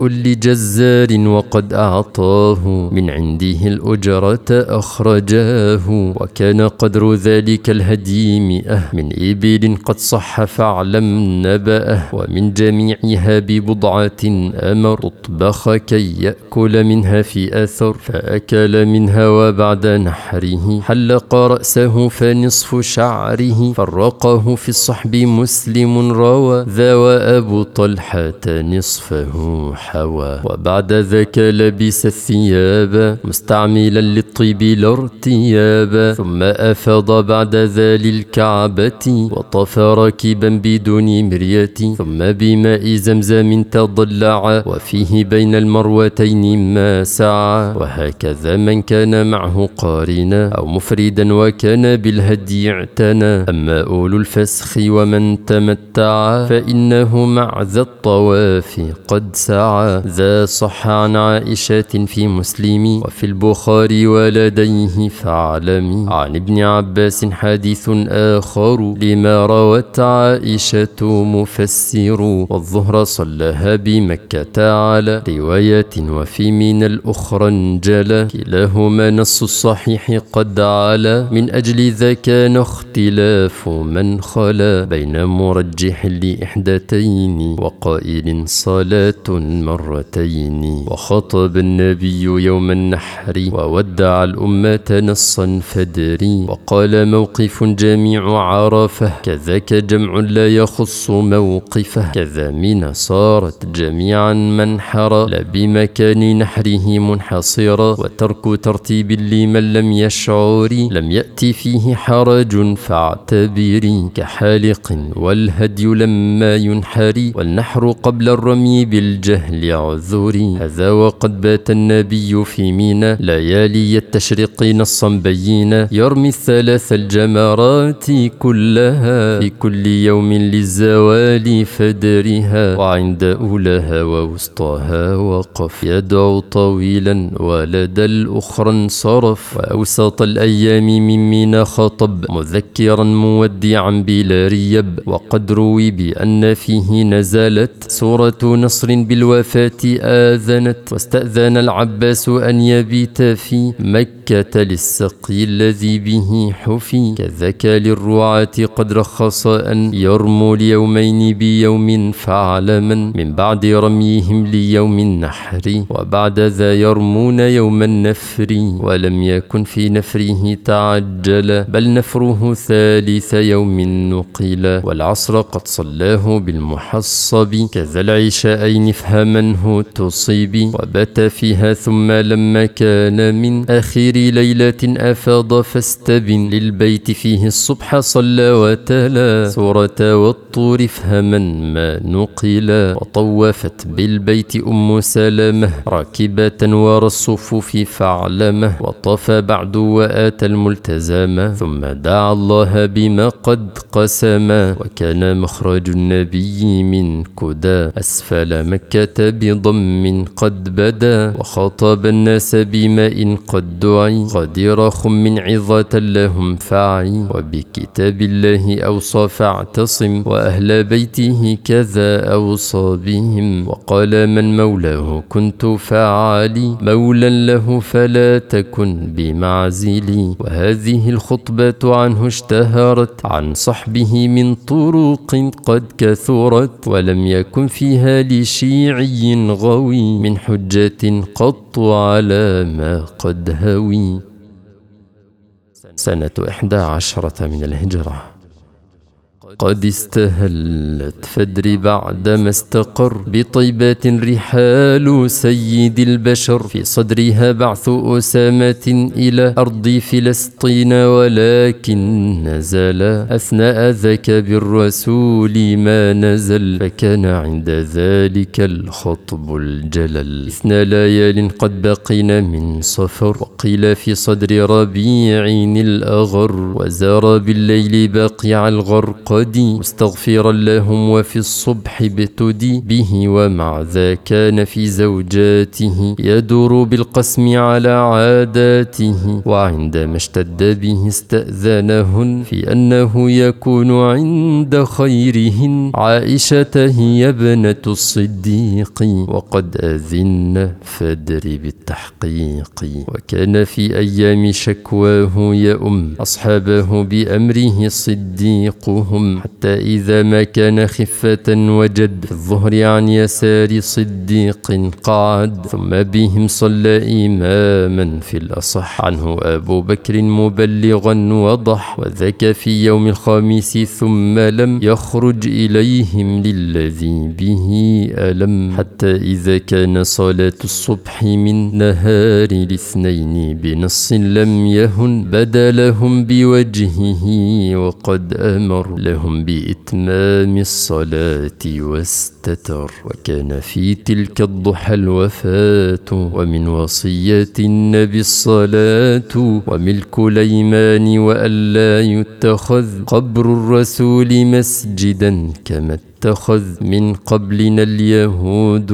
Speaker 1: لجزار وقد أعطاه، من عنده الأجرة أخرجاه. وكان قدر ذلك الهدي 100 من إبل قد صح فاعلم نبأه، ومن جميعها ببضعة أمر تطبخ كي يأكل منها في أثر، فأكل منها. وبعد نحره حلق رأسه فنصف شعره فرقه في الصحب مسلم روى ذا، وأبو طلحة نصفه حوى. وبعد ذاك لبس الثياب مستعملا للطيب لا ارتيابا، ثم أفاض بعد ذا للكعبة، وطاف راكبا بدون مرية، ثم بماء زمزم تضلع، وفيه بين المروتين ما سعى. وهكذا من كان معه قارنا أو مفردا وكان بالهدي اعتنى. أما أولو الفسخ ومن تمتع فإنه مع ذا الطواف قد سعى. ذا صح عن عائشة في مسلم وفي البخاري ولديه فاعلمي. عن ابن عباس حديث آخر لما روت عائشة مفسر، والظهر صلىها بمكة على رواية، وفي من الأخرى انجلى، كلاهما نص الصحيح قد علا. من أجل ذا كان اختلاف من خلا بين مرجح لإحدتين، وقائل صلاة مرتين. وخطب النبي يوم النحر وودع الأمة نصا فدري، وقال موقف جميع عرفه، كذاك جمع لا يخص موقفه. كذا من صارت جميعا منحرا، لا بمكان نحره منحصرا، وترك ترتيب لمن لم يشعر لم يأتي فيه حرج فاعتبري، كحالق والهدي لما ينحري، والنحر قبل الرمي بالجهل عذري. هذا كذا وقد بات النبي في مينا ليالي التشريق نصا بينا يرمي الثلاث الجمرات كلها في كل يوم للزوال فدرها وعند أولها ووسطها وقف يدعو طويلا ولدى الأخرى انصرف وأوسط الأيام من مينا خطب مذكرا مودعا بلا ريب وقد روي بأن فيه نزلت سورة نصر بالوفاة آذنت واستأذن العباس أن يبيت في مكة للسقي الذي به حفي كذاك للرعاة قد رخص أن يرموا ليومين بيوم فعلما من بعد رميهم ليوم النحر وبعد ذا يرمون يوم النفر ولم يكن في نفره تعجل بل نفره ثالث يوم نقل والعصر قد صلاه بالمحصب كذا العشاءين افهمنه تصيب وبات فيها ثم لما كان من آخر ليلة أفاض فاستبن للبيت فيه الصبح صلى وتلا سورة والطور افهما ما نقل وطوفت بالبيت أم سلمة راكبة ورا الصفوف فعلمه وطاف بعد وآتى الملتزم ثم دعا الله بما قد قسم وكان مخرج النبي من كدى أسفل مكة بضم قد بدا وخاطب الناس بماء قد دعي غدير خم عظة لهم فاعي وبكتاب الله أوصى فاعتصم وأهل بيته كذا أوصى بهم وقال من مولاه كنت فعالي مولا له فلا تكن بمعزلي وهذه الخطبة عنه اشتهرت عن صحبه من طرق قد كثرت ولم يكن فيها لشيعي غوي من حجة قط على ما قد هوي. سنة 11 من الهجرة. قد استهلت فدري بعدما استقر بطيبات رحال سيد البشر في صدرها بعث أسامة إلى أرض فلسطين ولكن نزل أثناء ذاك بالرسول ما نزل فكان عند ذلك الخطب الجلل 2 ليال قد بقين من صفر وقيل في صدر ربيع الأغر وزار بالليل باقيع الغرقد مستغفرا لهم وفي الصبح ابتدي به ومع ذا كان في زوجاته يدور بالقسم على عاداته وعندما اشتد به استأذنهن في أنه يكون عند خيرهن عائشة هي ابنة الصديق وقد أذن فادر بالتحقيق وكان في أيام شكواه يؤم أصحابه بأمره صديقهم حتى إذا ما كان خفة وجد في الظهر عن يسار صديق قعد ثم بهم صلى إماما في الأصح عنه أبو بكر مبلغا وضح وذاك في يوم الخامس ثم لم يخرج إليهم للذي به ألم حتى إذا كان صلاة الصبح من نهار الاثنين بنص لم يهن بدا لهم بوجهه وقد أمر لهم بإتمام الصلاة واستتر وكان في تلك الضحى الوفاة ومن وصية النبي الصلاة وملك الأيمان وألا يتخذ قبر الرسول مسجدا كما اتخذ من قبلنا اليهود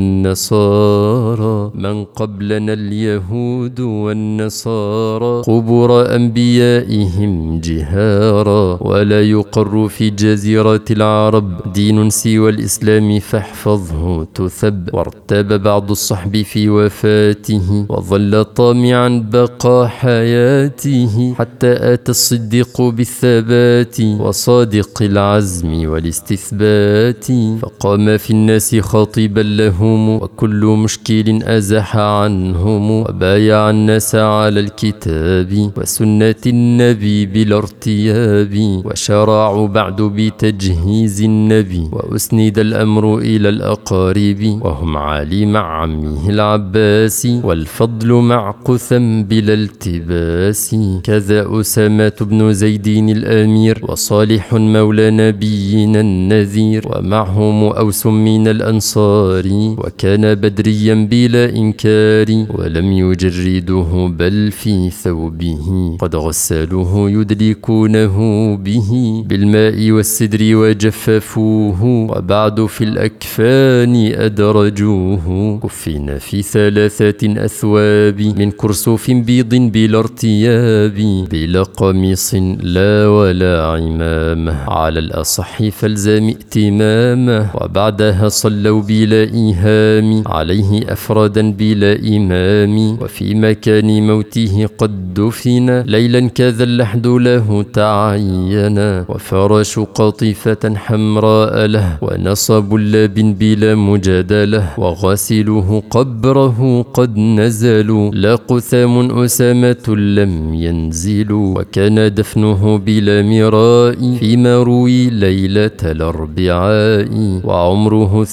Speaker 1: والنصارى من قبلنا اليهود والنصارى قبور أنبيائهم جهارا ولا يقر في جزيرة العرب دين سوى الإسلام فاحفظه تثب وارتاب بعض الصحب في وفاته وظل طامعا بقى حياته حتى أتى الصديق بالثبات وصادق العزم والاستثبات فقام في الناس خاطبا لهم وكل مشكل أزح عنهم وبايع الناس على الكتاب وسنة النبي بلا ارتياب وشرعوا بعد بتجهيز النبي وأسند الأمر إلى الأقارب وهم علي مع عمه العباس والفضل مع قثم بلا التباس كذا أسامة بن زيد الأمير وصالح مولى نبينا النذير كبير، ومعهم أوس من الأنصار، وكان بدريا بلا إنكار، ولم يجرده بل في ثوبه قد غسلوه يدلكونه به بالماء والسدر وجففوه، وبعد في الأكفان أدرجوه، كفن في 3 أثواب من كرسوف بيض بلا ارتياب، بلا قميص لا ولا عمامة، على الأصح فالزم ائتمامه، وبعدها صلوا بلا إيهام عليه أفرادا بلا إمام، وفي مكان موته قد دفن ليلا كذا اللحد له تعين، وفرش قطيفة حمراء له ونصب لاب بلا مجادلة، وغاسله قبره قد نزلوا لا قثام أسامة لم ينزلوا، وكان دفنه بلا مراء فيما روي ليلة الأربعاء، وعمره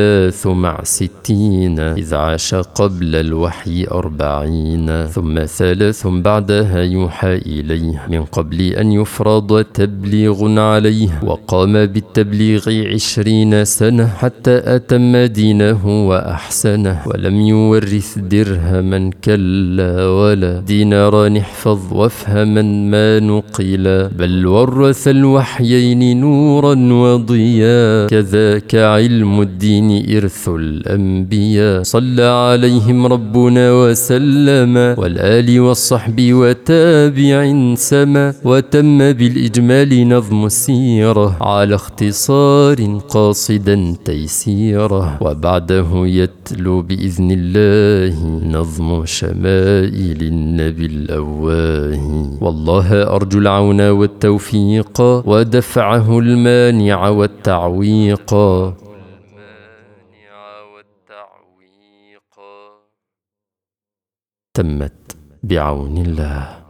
Speaker 1: 63 إذ عاش قبل الوحي 40، ثم 3 بعدها يوحى إليه من قبل أن يفرض تبليغ عليه، وقام بالتبليغ 20 سنة حتى أتم دينه وأحسنه، ولم يورث درهما كلا ولا دينارا احفظ وافهما ما نقلا، بل ورث الوحيين نورا وضياء، كذاك علم الدين إرث الأنبياء، صلى عليهم ربنا وسلم، والآل والصحب وتابع سما، وتم بالإجمال نظم السيرة على اختصار قاصدا تيسيره، وبعده يتلو بإذن الله نظم شمائل النبي الأواه، والله أرجو العون والتوفيق ودفعه المانع والتعويق. تمت بعون الله.